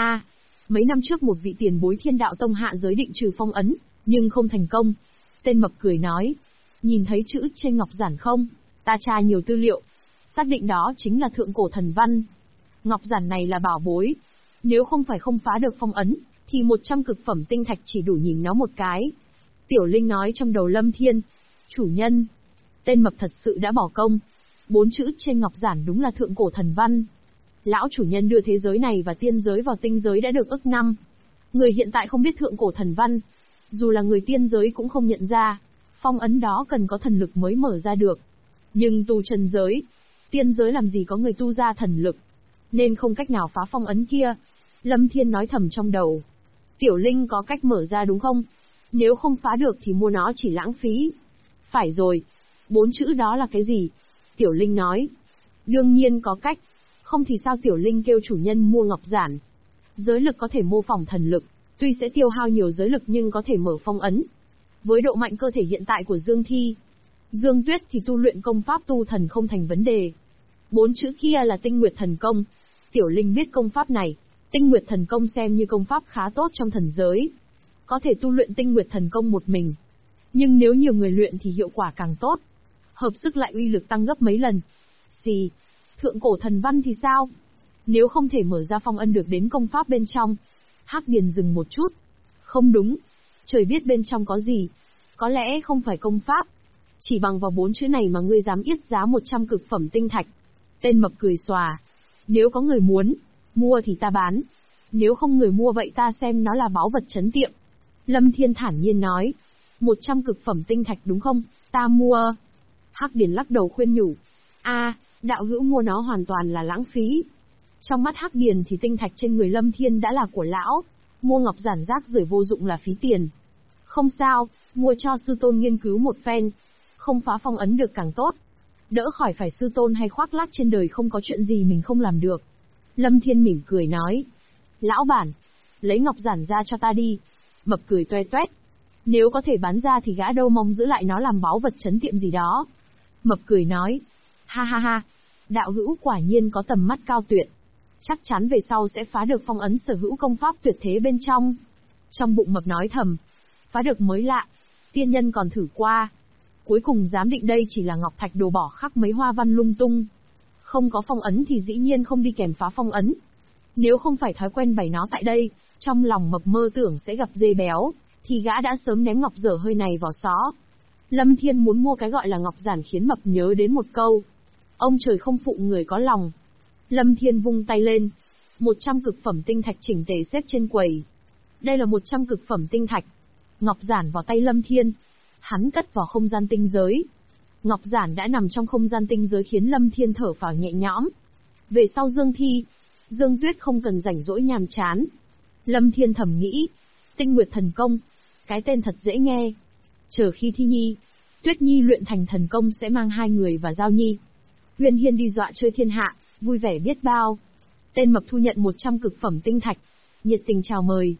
[SPEAKER 1] Mấy năm trước một vị tiền bối Thiên Đạo Tông hạ giới định trừ phong ấn, nhưng không thành công. Tên Mập cười nói. Nhìn thấy chữ trên ngọc giản không? Ta tra nhiều tư liệu. Xác định đó chính là thượng cổ thần văn. Ngọc giản này là bảo bối. Nếu không phải không phá được phong ấn, thì 100 cực phẩm tinh thạch chỉ đủ nhìn nó một cái. Tiểu Linh nói trong đầu Lâm Thiên. Chủ nhân. Tên Mập thật sự đã bỏ công. 4 chữ trên ngọc giản đúng là thượng cổ thần văn. Lão chủ nhân đưa thế giới này và tiên giới vào tinh giới đã được ức năm. Người hiện tại không biết thượng cổ thần văn. Dù là người tiên giới cũng không nhận ra. Phong ấn đó cần có thần lực mới mở ra được. Nhưng tu trần giới, tiên giới làm gì có người tu ra thần lực. Nên không cách nào phá phong ấn kia. Lâm Thiên nói thầm trong đầu. Tiểu Linh có cách mở ra đúng không? Nếu không phá được thì mua nó chỉ lãng phí. Phải rồi. 4 chữ đó là cái gì? Tiểu Linh nói. Đương nhiên có cách. Không thì sao Tiểu Linh kêu chủ nhân mua ngọc giản. Giới lực có thể mô phỏng thần lực. Tuy sẽ tiêu hao nhiều giới lực nhưng có thể mở phong ấn. Với độ mạnh cơ thể hiện tại của Dương Thi, Dương Tuyết thì tu luyện công pháp tu thần không thành vấn đề. 4 chữ kia là Tinh Nguyệt Thần Công. Tiểu Linh biết công pháp này. Tinh Nguyệt Thần Công xem như công pháp khá tốt trong thần giới. Có thể tu luyện Tinh Nguyệt Thần Công một mình. Nhưng nếu nhiều người luyện thì hiệu quả càng tốt. Hợp sức lại uy lực tăng gấp mấy lần. Thượng cổ thần văn thì sao? Nếu không thể mở ra phong ấn được đến công pháp bên trong. Hắc Điền dừng một chút. Không đúng. Trời biết bên trong có gì. Có lẽ không phải công pháp. Chỉ bằng vào 4 chữ này mà ngươi dám yết giá 100 cực phẩm tinh thạch. Tên Mập cười xòa. Nếu có người muốn mua thì ta bán. Nếu không người mua vậy ta xem nó là báu vật trấn tiệm. Lâm Thiên thản nhiên nói. 100 cực phẩm tinh thạch đúng không? Ta mua. Hắc Điền lắc đầu khuyên nhủ. Đạo hữu mua nó hoàn toàn là lãng phí. Trong mắt Hắc Điền thì tinh thạch trên người Lâm Thiên đã là của lão. Mua ngọc giản rác rưởi vô dụng là phí tiền. Không sao, mua cho sư tôn nghiên cứu một phen. Không phá phong ấn được càng tốt. Đỡ khỏi phải sư tôn hay khoác lác trên đời không có chuyện gì mình không làm được. Lâm Thiên mỉm cười nói. Lão bản, lấy ngọc giản ra cho ta đi. Mập cười toe toét. Nếu có thể bán ra thì gã đâu mong giữ lại nó làm báu vật trấn tiệm gì đó. Mập cười nói. Ha ha ha, đạo hữu quả nhiên có tầm mắt cao tuyệt. Chắc chắn về sau sẽ phá được phong ấn sở hữu công pháp tuyệt thế bên trong. Trong bụng Mập nói thầm. Phá được mới lạ. Tiên nhân còn thử qua. Cuối cùng dám định đây chỉ là ngọc thạch đồ bỏ khắc mấy hoa văn lung tung. Không có phong ấn thì dĩ nhiên không đi kèm phá phong ấn. Nếu không phải thói quen bày nó tại đây, trong lòng Mập mơ tưởng sẽ gặp dê béo, thì gã đã sớm ném ngọc dở hơi này vào xó. Lâm Thiên muốn mua cái gọi là ngọc giản khiến Mập nhớ đến một câu. Ông trời không phụ người có lòng. Lâm Thiên vung tay lên. 100 cực phẩm tinh thạch chỉnh tề xếp trên quầy. Đây là 100 cực phẩm tinh thạch. Ngọc giản vào tay Lâm Thiên. Hắn cất vào không gian tinh giới. Ngọc giản đã nằm trong không gian tinh giới khiến Lâm Thiên thở phào nhẹ nhõm. Về sau Dương Thi, Dương Tuyết không cần rảnh rỗi nhàm chán. Lâm Thiên thầm nghĩ. Tinh Nguyệt Thần Công. Cái tên thật dễ nghe. Chờ khi Thi Nhi, Tuyết Nhi luyện thành thần công sẽ mang 2 người và Giao Nhi, Huyền Hiên đi dọa chơi thiên hạ, vui vẻ biết bao. Tên Mập thu nhận 100 cực phẩm tinh thạch. Nhiệt tình chào mời.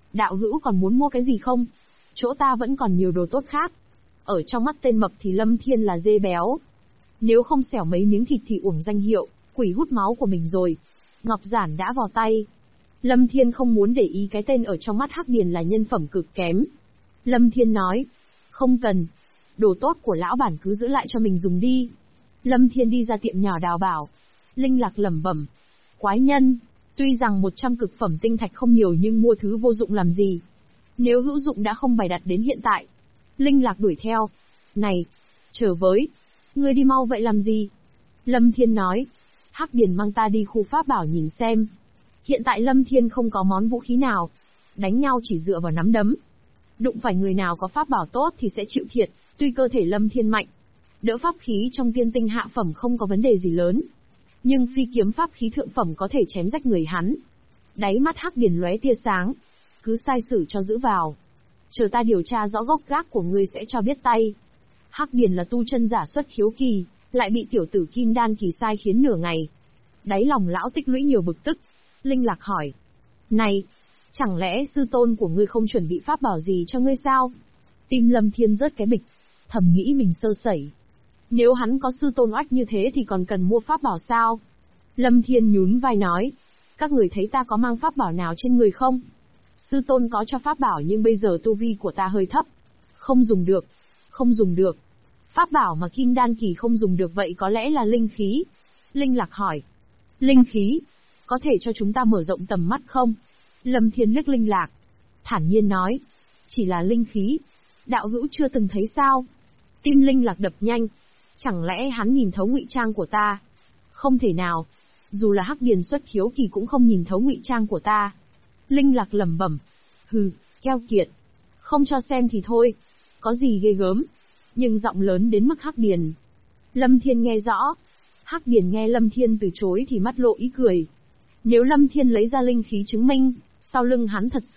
[SPEAKER 1] Đạo hữu còn muốn mua cái gì không? Chỗ ta vẫn còn nhiều đồ tốt khác. Ở trong mắt tên mập thì Lâm Thiên là dê béo. Nếu không xẻo mấy miếng thịt thì uổng danh hiệu, quỷ hút máu của mình rồi. Ngọc giản đã vào tay. Lâm Thiên không muốn để ý cái tên ở trong mắt Hắc Điền là nhân phẩm cực kém. Lâm Thiên nói, không cần. Đồ tốt của lão bản cứ giữ lại cho mình dùng đi. Lâm Thiên đi ra tiệm nhỏ đào bảo. Linh Lạc lẩm bẩm, quái nhân, tuy rằng 100 cực phẩm tinh thạch không nhiều nhưng mua thứ vô dụng làm gì. Nếu hữu dụng đã không bày đặt đến hiện tại. Linh Lạc đuổi theo. Này, chờ với, ngươi đi mau vậy làm gì? Lâm Thiên nói, Hắc Điền mang ta đi khu pháp bảo nhìn xem. Hiện tại Lâm Thiên không có món vũ khí nào. Đánh nhau chỉ dựa vào nắm đấm. Đụng phải người nào có pháp bảo tốt thì sẽ chịu thiệt, tuy cơ thể Lâm Thiên mạnh. Đỡ pháp khí trong tiên tinh hạ phẩm không có vấn đề gì lớn. Nhưng phi kiếm pháp khí thượng phẩm có thể chém rách người hắn. Đáy mắt Hắc Điền lóe tia sáng. Cứ sai sử cho giữ vào. Chờ ta điều tra rõ gốc gác của ngươi sẽ cho biết tay. Hắc Điền là tu chân giả xuất khiếu kỳ, lại bị tiểu tử Kim Đan kỳ sai khiến nửa ngày. Đáy lòng lão tích lũy nhiều bực tức. Linh Lạc hỏi, này, chẳng lẽ sư tôn của ngươi không chuẩn bị pháp bảo gì cho ngươi sao? Tim Lâm Thiên rớt cái bịch, thầm nghĩ mình sơ sẩy. Nếu hắn có sư tôn oách như thế thì còn cần mua pháp bảo sao? Lâm Thiên nhún vai nói, các người thấy ta có mang pháp bảo nào trên người không? Sư tôn có cho pháp bảo nhưng bây giờ tu vi của ta hơi thấp. Không dùng được. Không dùng được. Pháp bảo mà Kim Đan kỳ không dùng được vậy có lẽ là linh khí. Linh Lạc hỏi. Linh khí? Có thể cho chúng ta mở rộng tầm mắt không? Lâm Thiên liếc Linh Lạc. Thản nhiên nói. Chỉ là linh khí. Đạo hữu chưa từng thấy sao? Tim Linh Lạc đập nhanh. Chẳng lẽ hắn nhìn thấu ngụy trang của ta? Không thể nào. Dù là Hắc Điền xuất khiếu kỳ cũng không nhìn thấu ngụy trang của ta. Linh Lạc lẩm bẩm. Hừ, keo kiệt. Không cho xem thì thôi. Có gì ghê gớm. Nhưng giọng lớn đến mức Hắc Điền. Lâm Thiên nghe rõ. Hắc Điền nghe Lâm Thiên từ chối thì mắt lộ ý cười. Nếu Lâm Thiên lấy ra linh khí chứng minh, sau lưng hắn thật sự